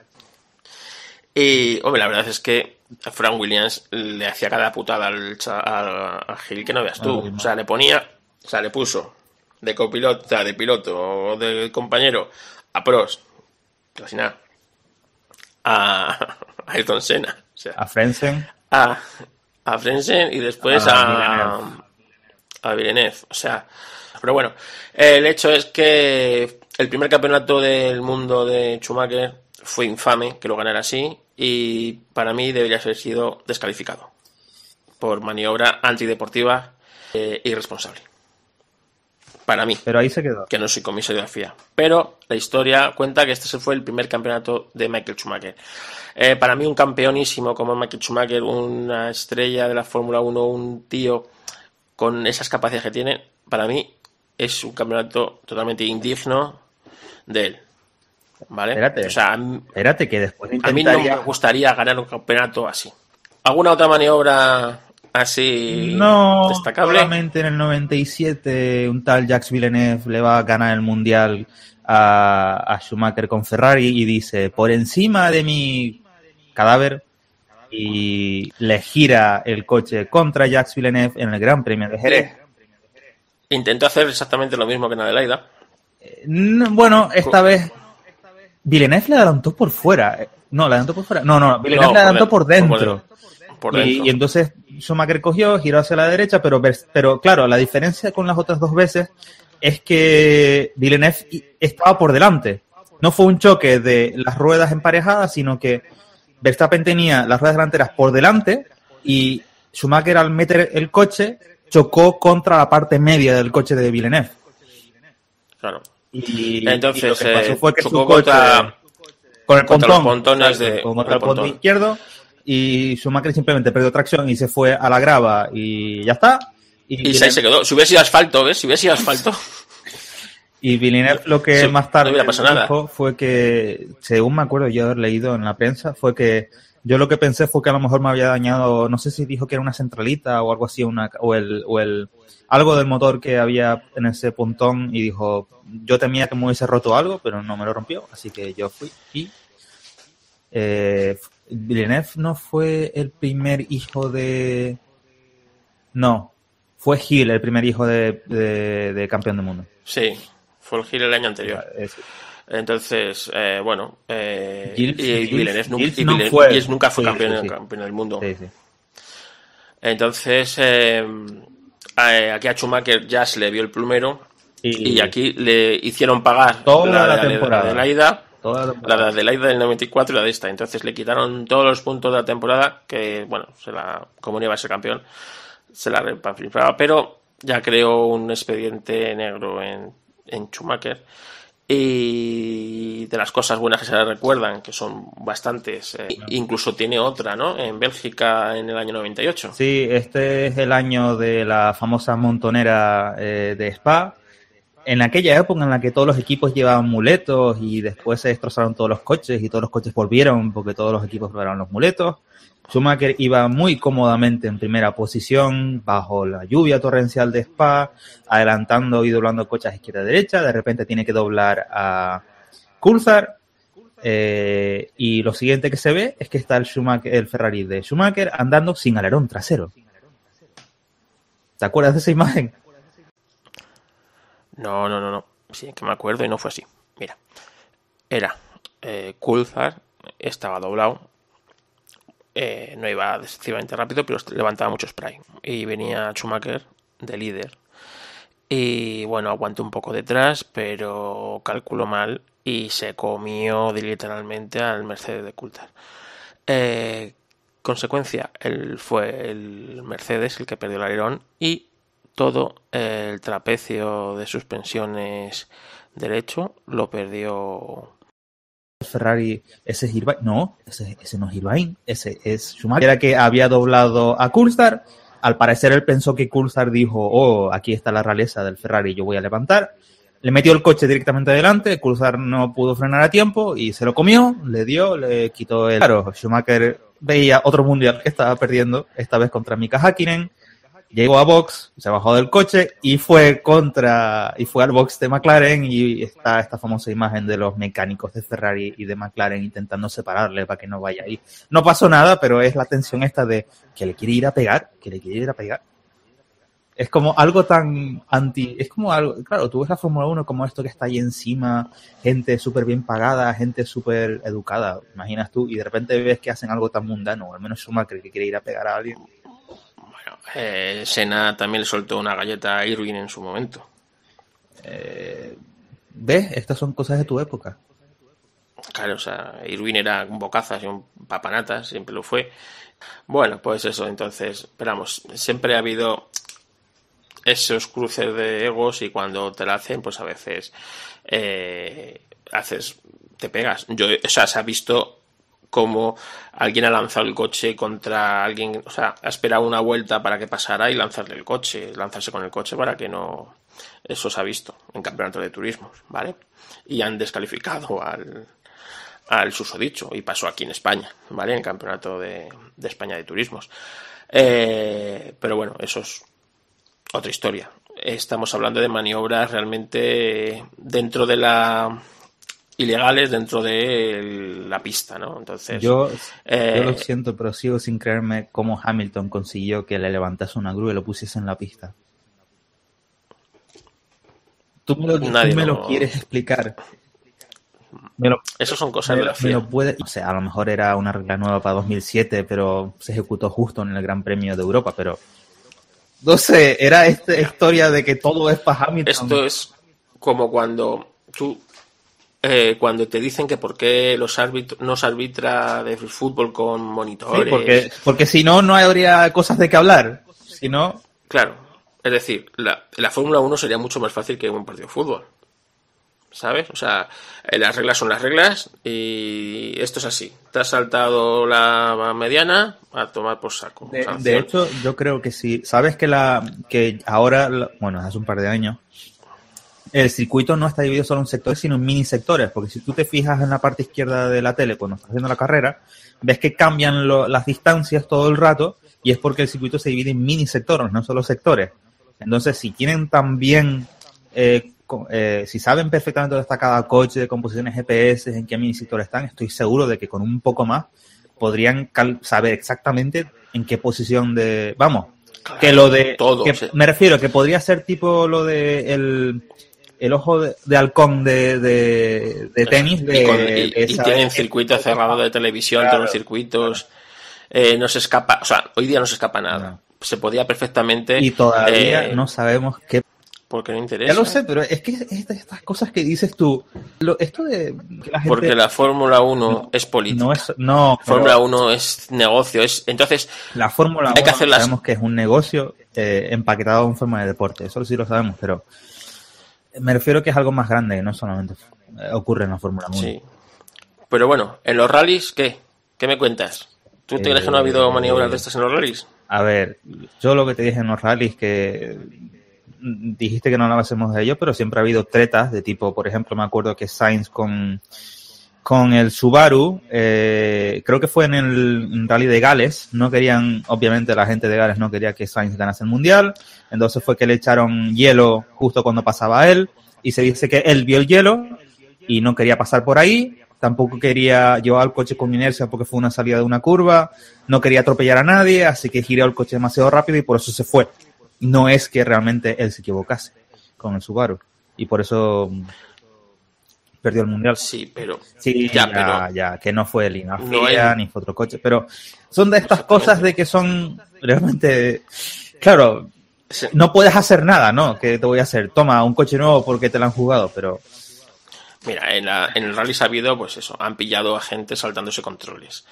Y, hombre, la verdad es que Frank Williams le hacía cada putada a Hill que no veas tú. O sea, le puso de copiloto, de piloto o de compañero a Prost, casi nada, a Ayrton Senna, o sea, a Frentzen, a Frentzen y después a Villeneuve. O sea, pero bueno, el hecho es que el primer campeonato del mundo de Schumacher fue infame que lo ganara así y para mí debería haber sido descalificado por maniobra antideportiva e irresponsable. Para mí. Pero ahí se quedó. Que no soy comisario de la FIA. Pero la historia cuenta que este fue el primer campeonato de Michael Schumacher. Para mí un campeonísimo como Michael Schumacher, una estrella de la Fórmula 1, un tío con esas capacidades que tiene, para mí es un campeonato totalmente indigno de él. ¿Vale? Espérate, o sea, espérate que después a mí no me gustaría ganar un campeonato así. ¿Alguna otra maniobra así destacable? Solamente en el 97 un tal Jacques Villeneuve le va a ganar el mundial a Schumacher con Ferrari y dice, por encima de mi cadáver, y le gira el coche contra Jacques Villeneuve en el Gran Premio de Jerez. Intentó hacer exactamente lo mismo que en Adelaida. Bueno, esta vez Villeneuve le adelantó por fuera. No, le adelantó por fuera. No, Villeneuve le adelantó por dentro. Por dentro. Y entonces Schumacher cogió, giró hacia la derecha, pero claro, la diferencia con las otras 2 veces es que Villeneuve estaba por delante. No fue un choque de las ruedas emparejadas, sino que Verstappen tenía las ruedas delanteras por delante y Schumacher, al meter el coche, chocó contra la parte media del coche de Villeneuve. Claro. Y entonces lo que pasó fue que chocó su coche con el pontón, los pontones contra el pontón izquierdo, y Schumacher simplemente perdió tracción y se fue a la grava y ya está. Y se quedó. Si hubiese sido asfalto, ¿ves? Si hubiese sido asfalto. Y Villeneuve lo que más tarde no dijo fue que, según me acuerdo yo haber leído en la prensa, fue que Yo lo que pensé fue que a lo mejor me había dañado, no sé si dijo que era una centralita o algo así, algo del motor que había en ese pontón, y dijo, yo temía que me hubiese roto algo, pero no me lo rompió, así que yo fui. Y Villeneuve no fue el primer hijo de... No, fue Hill el primer hijo de campeón del mundo. Sí, fue el Hill el año anterior. Entonces, bueno, Villeneuve nunca fue campeón del mundo. Sí, sí. Entonces, aquí a Schumacher ya se le vio el plumero y aquí le hicieron pagar toda la temporada de la ida, la de la ida del 94 y la de esta. Entonces le quitaron todos los puntos de la temporada que, bueno, como no iba a ser campeón, se la repatriaba, pero ya creó un expediente negro en Schumacher. Y de las cosas buenas que se le recuerdan, que son bastantes, incluso tiene otra, ¿no? En Bélgica en el año 98. Sí, este es el año de la famosa montonera de Spa. En aquella época en la que todos los equipos llevaban muletos y después se destrozaron todos los coches y todos los coches volvieron porque todos los equipos probaron los muletos. Schumacher iba muy cómodamente en primera posición, bajo la lluvia torrencial de Spa, adelantando y doblando coches izquierda y derecha. De repente tiene que doblar a Coulthard. Y lo siguiente que se ve es que está el Ferrari de Schumacher andando sin alerón trasero. ¿Te acuerdas de esa imagen? No. Sí, que me acuerdo y no fue así. Mira, era Coulthard, estaba doblado. No iba excesivamente rápido, pero levantaba mucho spray. Y venía Schumacher de líder. Y bueno, aguantó un poco detrás, pero calculó mal y se comió literalmente al Mercedes de Coulthard. Consecuencia, fue el Mercedes el que perdió el alerón y todo el trapecio de suspensiones derecho lo perdió. Ferrari, ese es Irvine. No, ese no es Irvine, ese es Schumacher. Era que había doblado a Coulthard. Al parecer él pensó que Coulthard dijo, aquí está la realeza del Ferrari, yo voy a levantar. Le metió el coche directamente adelante, Coulthard no pudo frenar a tiempo y se lo comió, le quitó el... Claro, Schumacher veía otro mundial que estaba perdiendo, esta vez contra Mika Häkkinen. Llegó a box, se bajó del coche y fue al box de McLaren, y está esta famosa imagen de los mecánicos de Ferrari y de McLaren intentando separarle para que no vaya ahí. No pasó nada, pero es la tensión esta de que le quiere ir a pegar. Es como algo tan es como algo, claro, tú ves la Fórmula 1 como esto que está ahí encima, gente súper bien pagada, gente súper educada, imaginas tú, y de repente ves que hacen algo tan mundano, al menos Schumacher que quiere ir a pegar a alguien. Senna también le soltó una galleta a Irwin en su momento. ¿Ves? Estas son cosas de tu época. Claro, o sea, Irwin era un bocazas y un papanatas, siempre lo fue. Bueno, pues eso, entonces, esperamos, siempre ha habido esos cruces de egos y cuando te la hacen, pues a veces te pegas. Se ha visto como alguien ha lanzado el coche contra alguien, o sea, ha esperado una vuelta para que pasara y lanzarse con el coche para que no... Eso se ha visto en campeonatos de turismos, ¿vale? Y han descalificado al susodicho, y pasó aquí en España, ¿vale? En el campeonato de España de turismos. Pero bueno, eso es otra historia. Estamos hablando de maniobras realmente dentro de ilegales dentro de la pista, ¿no? Entonces yo lo siento, pero sigo sin creerme cómo Hamilton consiguió que le levantase una grúa y lo pusiese en la pista. Tú me lo quieres explicar. Eso son cosas de la FIA. O sea, a lo mejor era una regla nueva para 2007, pero se ejecutó justo en el Gran Premio de Europa, pero no sé, era esta historia de que todo es para Hamilton. Esto es como cuando cuando te dicen que por qué no se arbitra de fútbol con monitores. Sí, porque si no habría cosas de qué hablar. Si no... Claro, es decir, la Fórmula 1 sería mucho más fácil que un partido de fútbol. ¿Sabes? O sea, las reglas son las reglas y esto es así. Te has saltado la mediana, a tomar por saco. De hecho, yo creo que sí. Sabes que ahora, bueno, hace un par de años, el circuito no está dividido solo en sectores, sino en mini sectores, porque si tú te fijas en la parte izquierda de la tele cuando estás haciendo la carrera, ves que cambian las distancias todo el rato, y es porque el circuito se divide en mini sectores, no solo sectores. Entonces, si tienen también, si saben perfectamente dónde está cada coche, composiciones GPS, en qué mini sector están, estoy seguro de que con un poco más podrían saber exactamente en qué posición de... Vamos, claro, que lo de... Todo, que, sí. Me refiero que podría ser tipo lo de el ojo de halcón de tenis. Y tienen circuito cerrado de televisión, claro, todos los circuitos. Claro. No se escapa, o sea, hoy día no se escapa nada. No. Se podía perfectamente... Y todavía no sabemos qué... Porque no interesa. Ya lo sé, pero es que estas cosas que dices tú, esto de que la gente... Porque la Fórmula 1 es política. Fórmula 1 es negocio, entonces la Fórmula 1 sabemos que es un negocio empaquetado en forma de deporte, eso sí lo sabemos, pero me refiero que es algo más grande, no solamente ocurre en la Fórmula 1. Sí. Pero bueno, en los rallies, ¿qué me cuentas? ¿Tú te crees que no ha habido maniobras de estas en los rallies? A ver, yo lo que te dije en los rallies que... Dijiste que no hablásemos de ello, pero siempre ha habido tretas de tipo, por ejemplo, me acuerdo que Sainz con el Subaru, creo que fue en el Rally de Gales, no querían, obviamente la gente de Gales no quería que Sainz ganase el Mundial, entonces fue que le echaron hielo justo cuando pasaba él, y se dice que él vio el hielo y no quería pasar por ahí, tampoco quería llevar el coche con inercia porque fue una salida de una curva, no quería atropellar a nadie, así que giró el coche demasiado rápido y por eso se fue. No es que realmente él se equivocase con el Subaru y por eso perdió el Mundial. Sí, pero... Sí, ya, que no fue Lina Fia, ni fue otro coche, pero son de estas cosas de que son realmente... Claro, no puedes hacer nada, ¿no? ¿Qué te voy a hacer? Toma un coche nuevo porque te lo han jugado, pero... Mira, en el rally sabido, pues eso, han pillado a gente saltándose controles.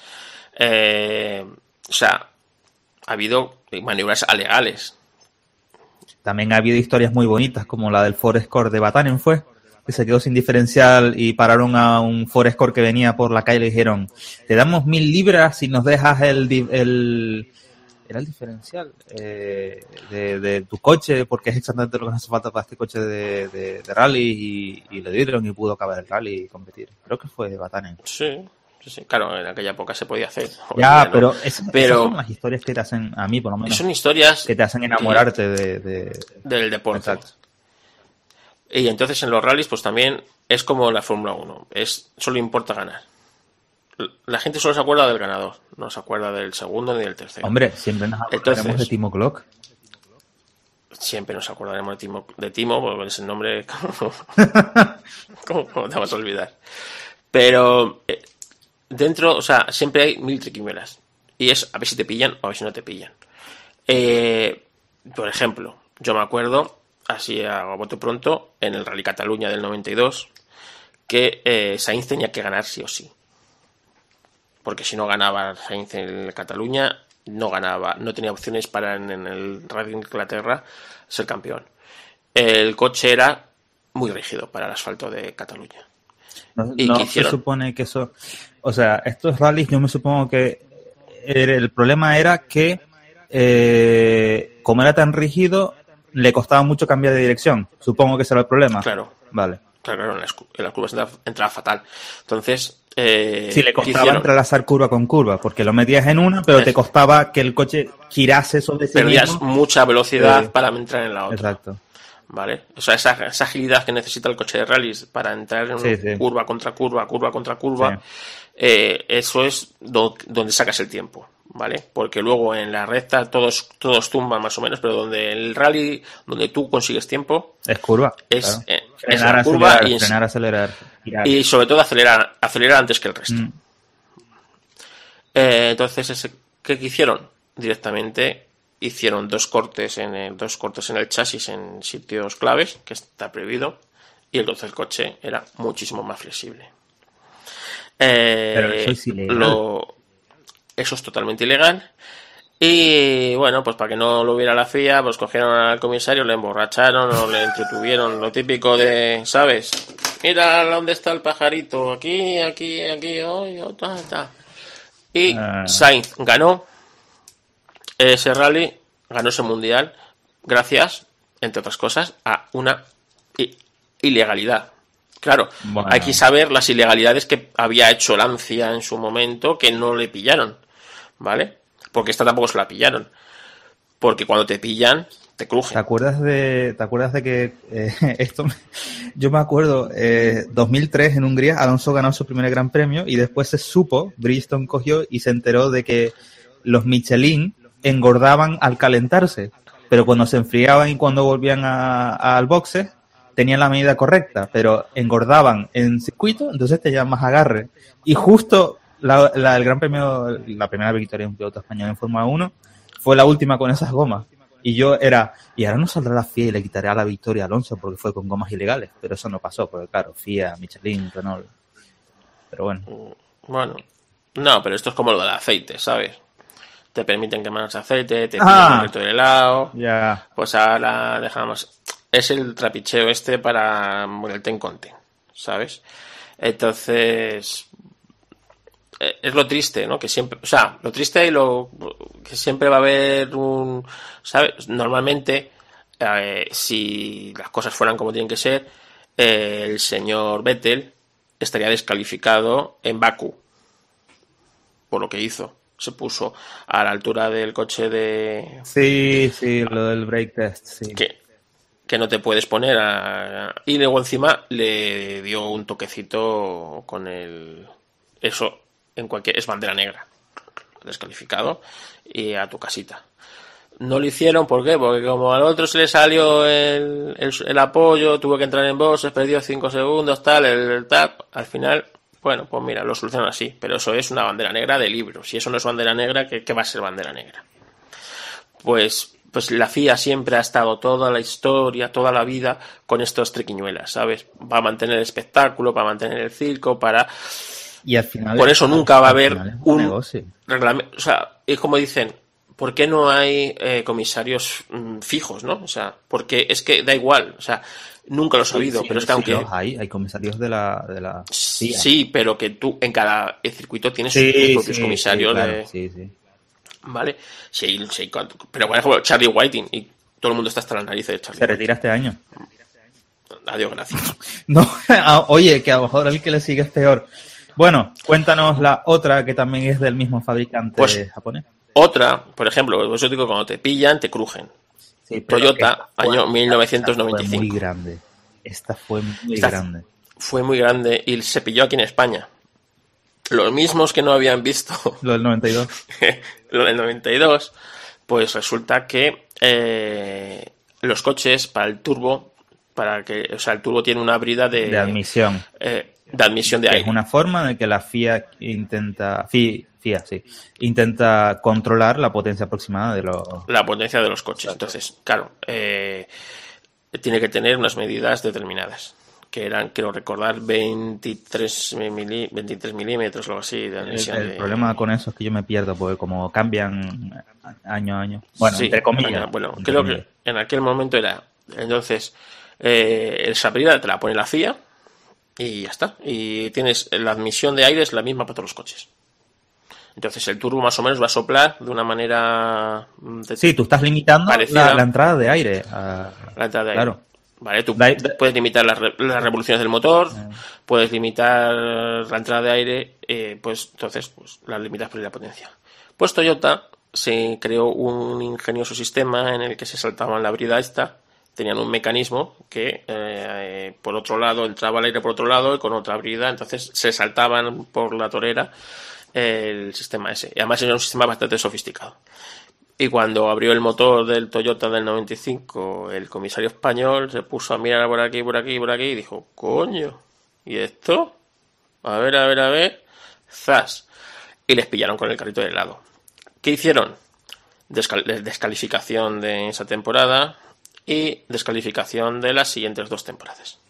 O sea, ha habido maniobras alegales. También ha habido historias muy bonitas, como la del Forescore de Batanen fue, que se quedó sin diferencial y pararon a un Forescore que venía por la calle y le dijeron, te damos 1.000 libras si nos dejas era el diferencial de tu coche, porque es exactamente lo que nos hace falta para este coche de rally, y le dieron y pudo acabar el rally y competir. Creo que fue de Batanen. Sí. Sí, claro, en aquella época se podía hacer. Ya, ¿no? Pero esas son las historias que te hacen, a mí por lo menos, son historias que te hacen enamorarte del deporte. Exacto. Y entonces en los rallies pues también es como la Fórmula 1, solo importa ganar. La gente solo se acuerda del ganador, no se acuerda del segundo ni del tercero. Hombre, siempre nos acordaremos de Timo Glock. Siempre nos acordaremos de Timo, porque es el nombre... ¿Cómo te vas a olvidar? Pero... dentro, o sea, siempre hay 1.000 triquiñuelas. Y es a ver si te pillan o a ver si no te pillan. Por ejemplo, yo me acuerdo, así a bote pronto, en el Rally Cataluña del 92, que Sainz tenía que ganar sí o sí. Porque si no ganaba Sainz en Cataluña, no tenía opciones para en el Rally de Inglaterra ser campeón. El coche era muy rígido para el asfalto de Cataluña. No se supone que eso... O sea, estos rallies yo me supongo que el problema era que como era tan rígido, le costaba mucho cambiar de dirección. Supongo que ese era el problema. Claro. Vale. Claro, en las curvas entraba fatal. Entonces... sí, le costaba entrelazar curva con curva, porque lo metías en una, pero te costaba que el coche girase sobre sí mismo. Perdías mucha velocidad para entrar en la otra. Exacto. ¿Vale? O sea, esa agilidad que necesita el coche de rallies para entrar en una curva contra curva, curva contra curva, eso es donde sacas el tiempo, ¿vale? Porque luego en la recta todos tumban más o menos, pero donde el rally, donde tú consigues tiempo... Es curva. Es, claro. Es la curva frenar, acelerar. Girar. Y sobre todo acelerar antes que el resto. Entonces, ¿qué hicieron? Directamente... hicieron dos cortes en el chasis en sitios claves, que está prohibido, y entonces el coche era muchísimo más flexible. Pero eso es ilegal. Eso es totalmente ilegal. Y bueno, pues para que no lo viera la FIA, pues cogieron al comisario, le emborracharon o le entretuvieron, lo típico de, ¿sabes? Mira dónde está el pajarito, aquí, ta. Y Sainz ganó ese rally, ganó ese mundial gracias, entre otras cosas, a una ilegalidad. Claro, Bueno. hay que saber las ilegalidades que había hecho Lancia en su momento que no le pillaron, ¿vale? Porque esta tampoco se la pillaron. Porque cuando te pillan, te crujen. ¿Te acuerdas de que yo me acuerdo, 2003 en Hungría, Alonso ganó su primer gran premio y después se supo, Bridgestone cogió y se enteró de que los Michelin engordaban al calentarse, pero cuando se enfriaban y cuando volvían al boxe tenían la medida correcta, pero engordaban en circuito, entonces tenían más agarre. Y justo el Gran Premio, la primera victoria de un piloto español en Fórmula 1, fue la última con esas gomas. Y y ahora no saldrá la FIA y le quitará la victoria a Alonso porque fue con gomas ilegales, pero eso no pasó, porque claro, FIA, Michelin, Renault. Pero bueno. Bueno, no, pero esto es como lo del aceite, ¿sabes? Te permiten quemar ese aceite, te piden el reto de helado. Ya. Pues ahora dejamos. Es el trapicheo para el ten content, ¿sabes? Entonces, es lo triste, ¿no? Que siempre, o sea, lo triste y lo que siempre va a haber ¿sabes? Normalmente, si las cosas fueran como tienen que ser, el señor Vettel estaría descalificado en Bakú por lo que hizo. Se puso a la altura del coche de... Sí, lo del brake test, sí. Que no te puedes poner y luego encima le dio un toquecito con eso es bandera negra, descalificado y a tu casita. No lo hicieron, ¿por qué? Porque como al otro se le salió el apoyo, tuvo que entrar en boxes, perdió 5 segundos, el tap, al final, bueno, pues mira, lo solucionan así, pero eso es una bandera negra de libro. Si eso no es bandera negra, ¿qué va a ser bandera negra? Pues la FIA siempre ha estado toda la historia, toda la vida con estos triquiñuelas, ¿sabes? Para mantener el espectáculo, para mantener el circo, Y al final... Por eso nunca va a haber un negocio. reglamento. O sea, es como dicen, ¿por qué no hay comisarios fijos, no? O sea, porque es que da igual, o sea, nunca lo he sabido, pero es que aunque... Hay comisarios de la FIA. Sí, pero que tú en cada circuito tienes tus propios comisarios. Claro, sí. ¿Vale? Sí, pero por ejemplo, Charlie Whiting, y todo el mundo está hasta la nariz de Charlie. Se retira este año. Adiós, gracias. No, oye, que a lo mejor al que le sigue es peor. Bueno, cuéntanos la otra que también es del mismo fabricante japonés. Otra, por ejemplo, eso digo, cuando te pillan, te crujen. Sí, Toyota, año 1995. Fue muy grande. Esta fue muy grande. Fue muy grande y se pilló aquí en España. Los mismos que no habían visto lo del 92. Lo del 92, pues resulta que los coches para el turbo, el turbo tiene una brida de admisión. De admisión de aire. Es una forma en que la FIA intenta controlar la potencia aproximada de la potencia de los coches. Entonces, claro, tiene que tener unas medidas determinadas, que eran, quiero recordar, 23 milímetros o algo así de admisión. El problema con eso es que yo me pierdo, porque como cambian año a año. Bueno, sí, entre comillas. Bueno, creo que en aquel momento era. Entonces, esa brida te la pone la FIA y ya está. Y tienes la admisión de aire es la misma para todos los coches. Entonces el turbo más o menos va a soplar de una manera... Sí, tú estás limitando la entrada de aire. La entrada de aire. Claro. Vale, tú puedes limitar las revoluciones del motor, puedes limitar la entrada de aire, pues entonces las limitas por la potencia. Pues Toyota se creó un ingenioso sistema en el que se saltaban la brida esta, tenían un mecanismo que por otro lado entraba el aire por otro lado y con otra brida, entonces se saltaban por la torera el sistema ese. Y además era un sistema bastante sofisticado. Y cuando abrió el motor del Toyota del 95, el comisario español se puso a mirar por aquí y dijo, coño, ¿y esto? A ver, zas. Y les pillaron con el carrito de helado. ¿Qué hicieron? Descalificación de esa temporada y descalificación de las siguientes 2 temporadas.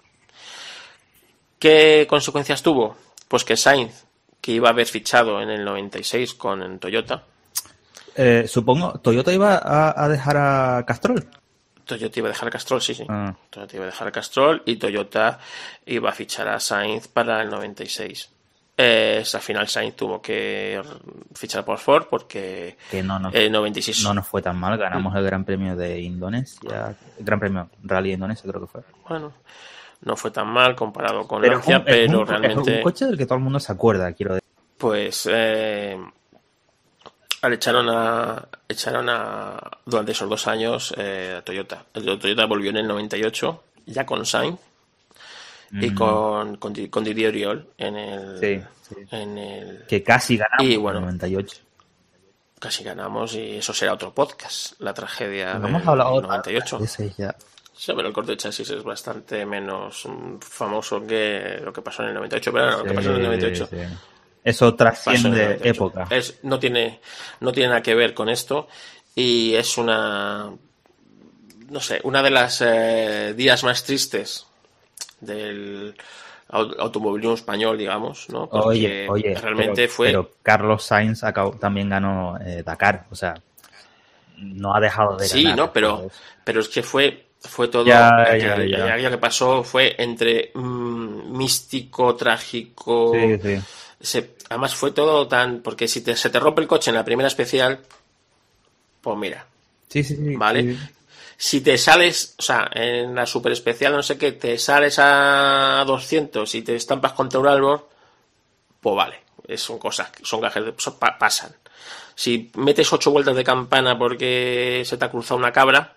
¿Qué consecuencias tuvo? Pues que Sainz, que iba a haber fichado en el 96 con Toyota, supongo, ¿Toyota iba a dejar a Castrol? Toyota iba a dejar a Castrol, sí. Toyota iba a dejar a Castrol y Toyota iba a fichar a Sainz para el 96. Al final Sainz tuvo que fichar por Ford porque el 96 no nos fue tan mal, ganamos el Gran Premio de Indonesia, el Gran Premio Rally de Indonesia creo que fue. Bueno, no fue tan mal comparado con Pero Lancia, pero realmente... Es un coche del que todo el mundo se acuerda, quiero decir. Pues echaron a durante esos 2 años a Toyota. El Toyota volvió en el 98, ya con Sainz y con Didier Oriol en el que casi ganamos y bueno, en el 98. Casi ganamos y eso será otro podcast, la tragedia del Hemos hablado 98. Ya. Sí, pero el corte de chasis es bastante menos famoso que lo que pasó en el 98, pero lo que pasó en el 98. Sí. Eso trasciende época. No tiene nada que ver con esto y es una de las días más tristes del automovilismo español, digamos, ¿no? Porque oye, realmente pero Carlos Sainz también ganó Dakar, o sea, no ha dejado de ganar. Sí, no, pero es que fue todo ya que pasó fue entre místico, trágico. Sí. Además fue todo tan... Porque si se te rompe el coche en la primera especial, pues mira. Sí. ¿Vale? Sí. Si te sales, o sea, en la super especial, no sé qué, te sales a 200 y te estampas contra un árbol, pues vale. Son cosas, son gajes, pasan. Si metes 8 vueltas de campana porque se te ha cruzado una cabra,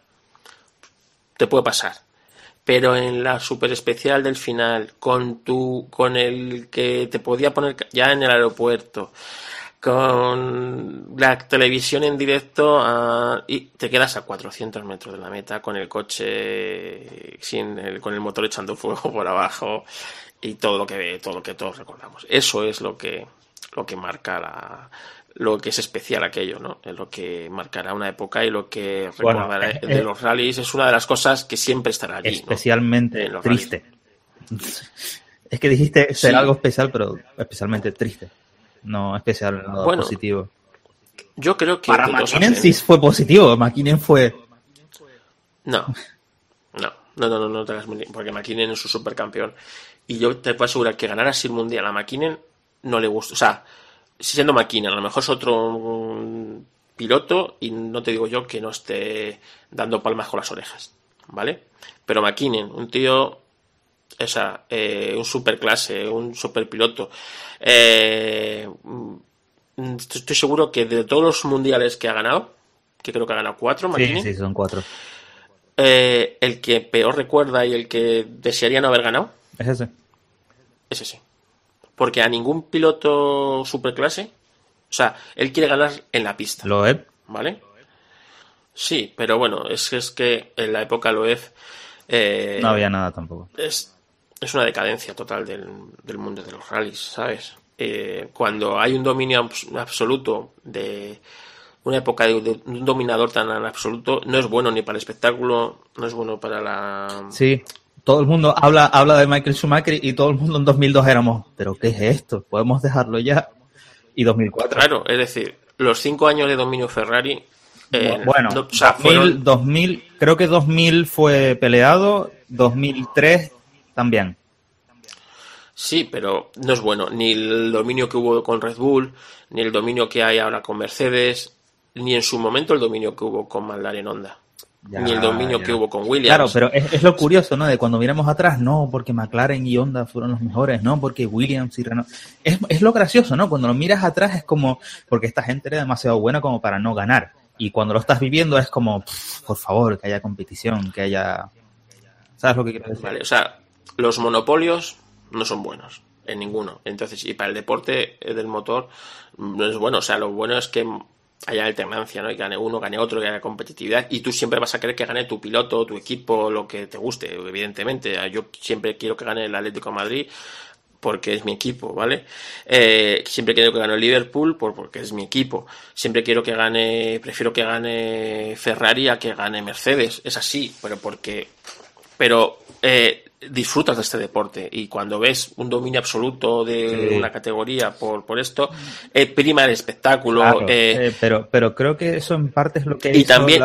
te puede pasar. Pero en la super especial del final, con el que te podía poner ya en el aeropuerto, con la televisión en directo y te quedas a 400 metros de la meta con el coche con el motor echando fuego por abajo y todo lo que todos recordamos. Eso es lo que marca lo que es especial aquello, ¿no? Es lo que marcará una época y lo que recordará de los rallies. Es una de las cosas que siempre estará allí, especialmente, ¿no? triste. Es que dijiste ser algo especial, pero especialmente triste. No especial en nada positivo. Yo creo que para McKinnon sí fue positivo. McKinnon fue... No te hagas porque McKinnon es un supercampeón. Y yo te puedo asegurar que ganar así el mundial a McKinnon no le gusta. O sea, siendo McKinnon, a lo mejor es otro piloto y no te digo yo que no esté dando palmas con las orejas, ¿vale? Pero McKinnon, un tío... un superclase, un superpiloto. Estoy seguro que de todos los mundiales que ha ganado, que creo que ha ganado 4, McKinnon. Sí, son 4. El que peor recuerda y el que desearía no haber ganado es ese. Es ese. Porque a ningún piloto superclase, o sea, él quiere ganar en la pista. Loeb. ¿Vale? Sí, pero bueno, es que en la época Loeb no había nada tampoco. Es una decadencia total del mundo de los rallies, ¿sabes? Cuando hay un dominio absoluto de una época de un dominador tan absoluto, no es bueno ni para el espectáculo, no es bueno para la... Sí, todo el mundo habla de Michael Schumacher y todo el mundo en 2002 éramos, ¿pero qué es esto? ¿Podemos dejarlo ya? Y 2004. Claro, es decir, los 5 años de dominio Ferrari... bueno, no, o sea, 2000, creo que 2000 fue peleado, 2003 también. Sí, pero no es bueno. Ni el dominio que hubo con Red Bull, ni el dominio que hay ahora con Mercedes, ni en su momento el dominio que hubo con McLaren Honda. Ni el dominio que hubo con Williams. Claro, pero es lo curioso, ¿no? De cuando miramos atrás, no, porque McLaren y Honda fueron los mejores, no, porque Williams y Renault. Es lo gracioso, ¿no? Cuando lo miras atrás es como, porque esta gente era demasiado buena como para no ganar. Y cuando lo estás viviendo es como, por favor, que haya competición, que haya... ¿Sabes lo que quiero decir? Vale, o sea, los monopolios no son buenos, en ninguno. Entonces, y para el deporte del motor no es bueno. O sea, lo bueno es que haya alternancia, ¿no? Y gane uno, gane otro, que haya competitividad. Y tú siempre vas a querer que gane tu piloto, tu equipo, lo que te guste, evidentemente. Yo siempre quiero que gane el Atlético de Madrid porque es mi equipo, ¿vale? Siempre quiero que gane el Liverpool porque es mi equipo. Siempre prefiero que gane Ferrari a que gane Mercedes. Es así, pero disfrutas de este deporte y cuando ves un dominio absoluto de una categoría por esto, prima el espectáculo. Claro, pero creo que eso en parte es lo que y también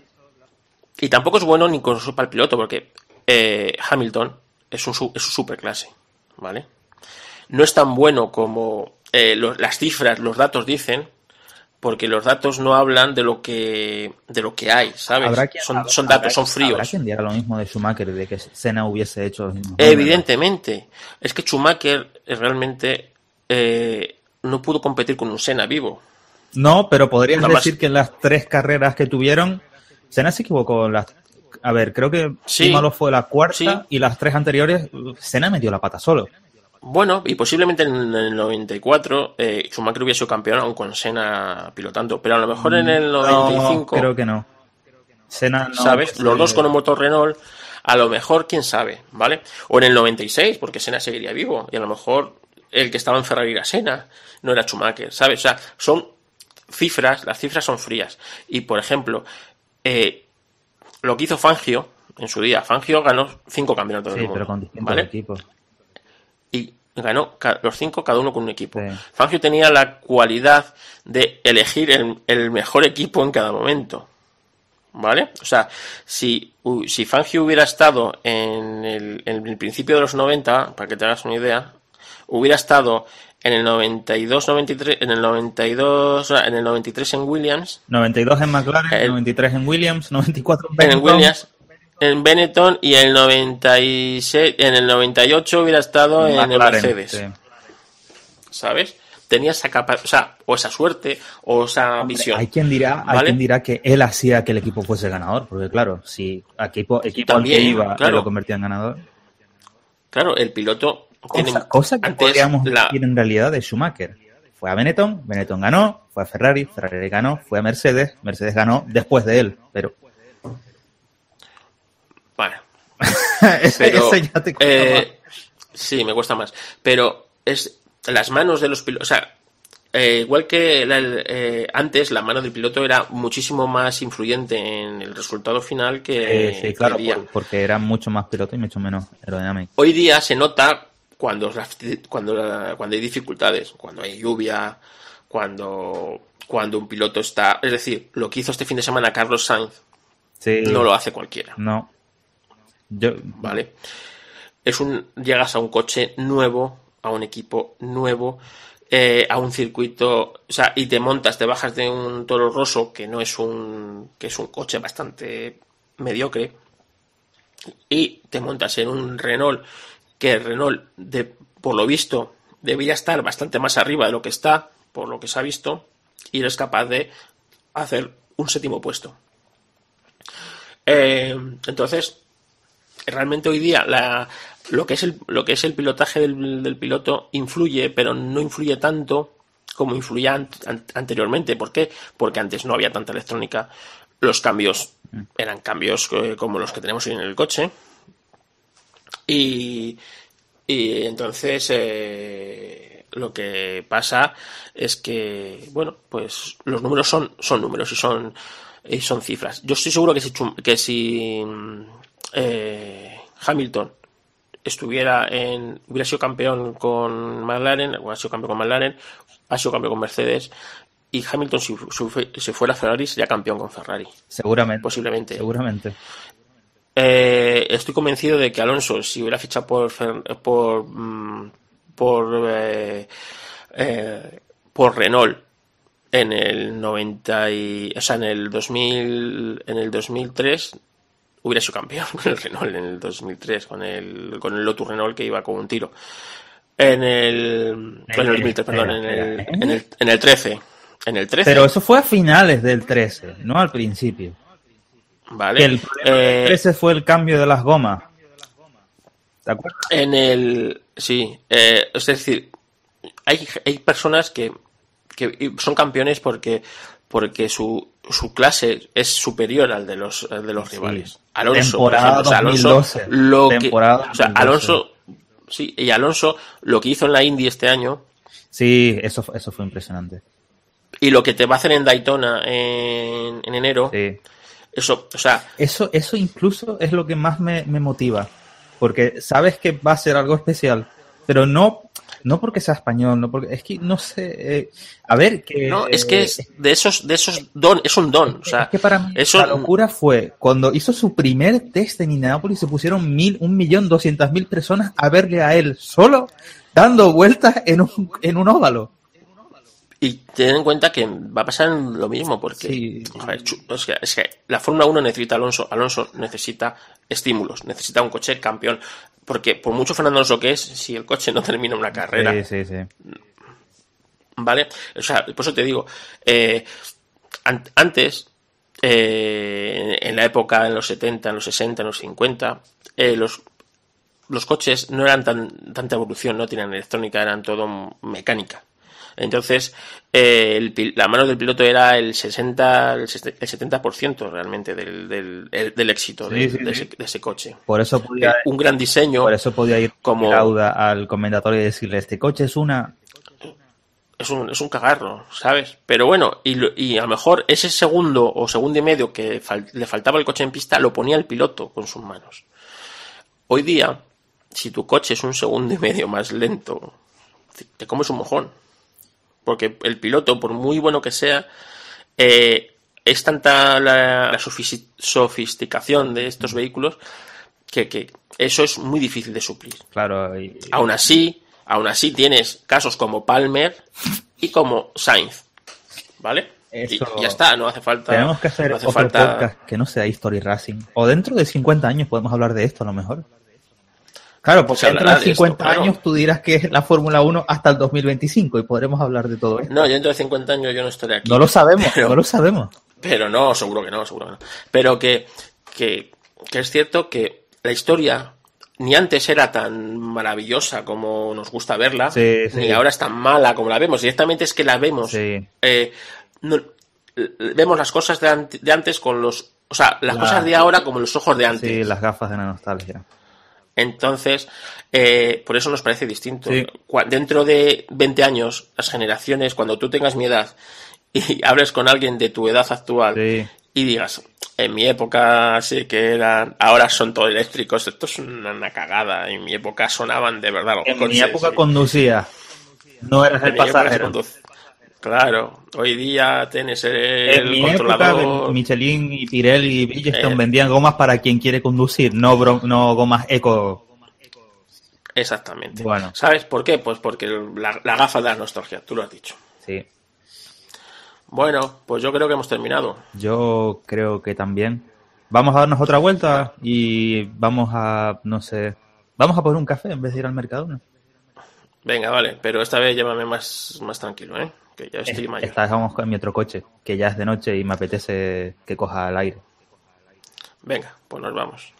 y tampoco es bueno ni con para el piloto porque Hamilton es un superclase, ¿vale? No es tan bueno como las cifras, los datos dicen, porque los datos no hablan de lo que hay, ¿sabes? Son datos, son fríos. ¿Habrá quien diga lo mismo de Schumacher, de que Senna hubiese hecho los mismos Evidentemente. Es que Schumacher realmente no pudo competir con un Senna vivo. No, pero podrías Además, decir que en las 3 carreras que tuvieron, Senna se equivocó. A ver, creo que malo fue la cuarta y las 3 anteriores, Senna metió la pata solo. Bueno, y posiblemente en el 94 Schumacher hubiese sido campeón aún con Senna pilotando, pero a lo mejor en el 95... No, creo que no. Senna no. ¿Sabes? Los dos con un motor Renault, a lo mejor, quién sabe, ¿vale? O en el 96, porque Senna seguiría vivo, y a lo mejor el que estaba en Ferrari era Senna, no era Schumacher, ¿sabes? O sea, son cifras, las cifras son frías. Y, por ejemplo, lo que hizo Fangio en su día, Fangio ganó 5 campeonatos del mundo, pero con distintos ¿vale? equipos. Y ganó los 5 cada uno con un equipo. Sí. Fangio tenía la cualidad de elegir el mejor equipo en cada momento, ¿vale? O sea, si Fangio hubiera estado en el principio de los 90, para que te hagas una idea, hubiera estado en el 92, 93, en el 93 en Williams, 92 en McLaren, 93 en Williams, 94 en Benetton. En Williams, en Benetton, y en el 98 hubiera estado en el Mercedes. Sí. ¿Sabes? Tenía esa capacidad, o sea, o esa suerte, o esa visión. Hay quien dirá que él hacía que el equipo fuese ganador, porque claro, si equipo también, al que iba claro, lo convertía en ganador. Claro, el piloto Cosa que podríamos decir en realidad de Schumacher. Fue a Benetton ganó, fue a Ferrari ganó, fue a Mercedes ganó después de él, pero... Bueno. Eso ya te cuesta más. Sí, me cuesta más. Pero es las manos de los pilotos... O sea, igual que antes, la mano del piloto era muchísimo más influyente en el resultado final que... sí, claro, que porque era mucho más piloto y mucho menos aerodinámico. Hoy día se nota cuando hay dificultades, cuando hay lluvia, cuando un piloto está... Es decir, lo que hizo este fin de semana Carlos Sainz no lo hace cualquiera. No. ¿Vale? Llegas a un coche nuevo, a un equipo nuevo, a un circuito, o sea, y te bajas de un Toro Rosso que es un coche bastante mediocre, y te montas en un Renault, que el Renault, por lo visto, debería estar bastante más arriba de lo que está, por lo que se ha visto, y eres capaz de hacer un 7º puesto. Entonces, realmente hoy día lo que es el pilotaje del piloto influye, pero no influye tanto como influía anteriormente. ¿Por qué? Porque antes no había tanta electrónica. Los cambios eran cambios como los que tenemos hoy en el coche. Y entonces lo que pasa es que, bueno, pues los números son números y son cifras. Yo estoy seguro que si Hamilton hubiera sido campeón con McLaren, ha sido campeón con Mercedes, y Hamilton si fuera Ferrari sería campeón con Ferrari. Seguramente. Posiblemente. Seguramente. Estoy convencido de que Alonso, si hubiera fichado por Renault en el 90 en el 2003, hubiera sido campeón con el Renault en el 2003, con el Lotus Renault, que iba con un tiro. En el 2003, perdón, en el 13. En el 13. Pero eso fue a finales del 13, no al principio. Vale. El problema del 13 fue el cambio de las gomas. ¿De acuerdo? Sí. Es decir, hay personas que son campeones porque su clase es superior al de los rivales. Alonso, temporada por ejemplo, 2012. Alonso lo que hizo en la Indy este año. Sí, eso fue impresionante. Y lo que te va a hacer en Daytona en enero. Sí. Eso incluso es lo que más me motiva, porque sabes que va a ser algo especial, pero no porque sea español, no porque es que no sé, a ver que no, es que es un don, o sea, es que para mí la locura fue cuando hizo su primer test en Indianápolis, se pusieron 1.200.000 personas a verle a él solo dando vueltas en un óvalo. Y ten en cuenta que va a pasar lo mismo, porque Sí. joder, es que la Fórmula 1 necesita Alonso necesita estímulos, necesita un coche campeón, porque por mucho Fernando Alonso que es, si el coche no termina una carrera, Sí. ¿vale? O sea, por eso te digo, antes, en la época, en los 70, en los 60, en los 50, los coches no eran tanta evolución, no tenían electrónica, eran todo mecánica. Entonces, la mano del piloto era el 70% realmente del éxito de ese coche. Por eso podía, un gran diseño. Por eso podía ir como Lauda al comendador y decirle, este coche es una... Es un cagarro, ¿sabes? Pero bueno, y a lo mejor ese segundo o segundo y medio que le faltaba el coche en pista lo ponía el piloto con sus manos. Hoy día, si tu coche es un segundo y medio más lento, te comes un mojón. Porque el piloto, por muy bueno que sea, es tanta la sofisticación de estos vehículos que eso es muy difícil de suplir. Claro. Aún así tienes casos como Palmer y como Sainz, ¿vale? Eso, y ya está, no hace falta. Tenemos que hacer otro podcast que no sea History Racing. O dentro de 50 años podemos hablar de esto a lo mejor. Claro, porque dentro de 50 años tú dirás que es la Fórmula 1 hasta el 2025 y podremos hablar de todo esto. No, yo dentro de 50 años yo no estaré aquí. No lo sabemos, no lo sabemos. Pero no, seguro que no. Pero que es cierto que la historia ni antes era tan maravillosa como nos gusta verla, ni ahora es tan mala como la vemos. Directamente es que la vemos. Vemos las cosas de antes con los... O sea, las cosas de ahora como los ojos de antes. Sí, las gafas de la nostalgia. Entonces, por eso nos parece distinto. Sí. Dentro de 20 años, las generaciones, cuando tú tengas mi edad y hables con alguien de tu edad actual y digas, en mi época sí que eran, ahora son todo eléctricos, esto es una cagada, en mi época sonaban de verdad los coches. En mi época conducía, no eras el pasajero. Claro, hoy día tienes el controlador. Época, Michelin y Pirelli y Bridgestone vendían gomas para quien quiere conducir, no gomas eco. Exactamente. Bueno. ¿Sabes por qué? Pues porque la gafa de la nostalgia, tú lo has dicho. Sí. Bueno, pues yo creo que hemos terminado. Yo creo que también. Vamos a darnos otra vuelta y vamos a, no sé, vamos a poner un café en vez de ir al Mercadona. Venga, vale, pero esta vez llévame más tranquilo, ¿eh? Que ya estoy mayor. Estamos con mi otro coche, que ya es de noche y me apetece que coja el aire. Venga, pues nos vamos.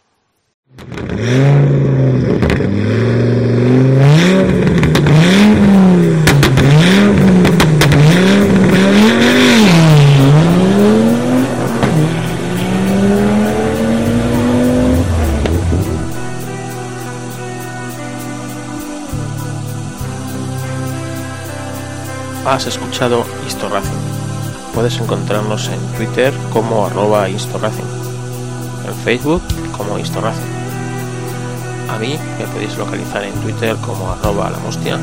Has escuchado HistoRacing. Puedes encontrarnos en Twitter como @HistoRacing, en Facebook como HistoRacing. A mí me podéis localizar en Twitter como @lamostia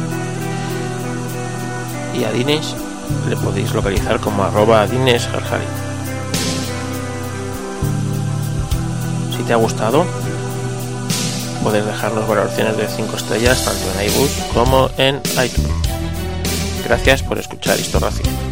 y a Dines le podéis localizar como @DinesGarjari. Si te ha gustado, puedes dejarnos valoraciones de 5 estrellas tanto en iBooks como en iTunes. Gracias por escuchar HistoRacing.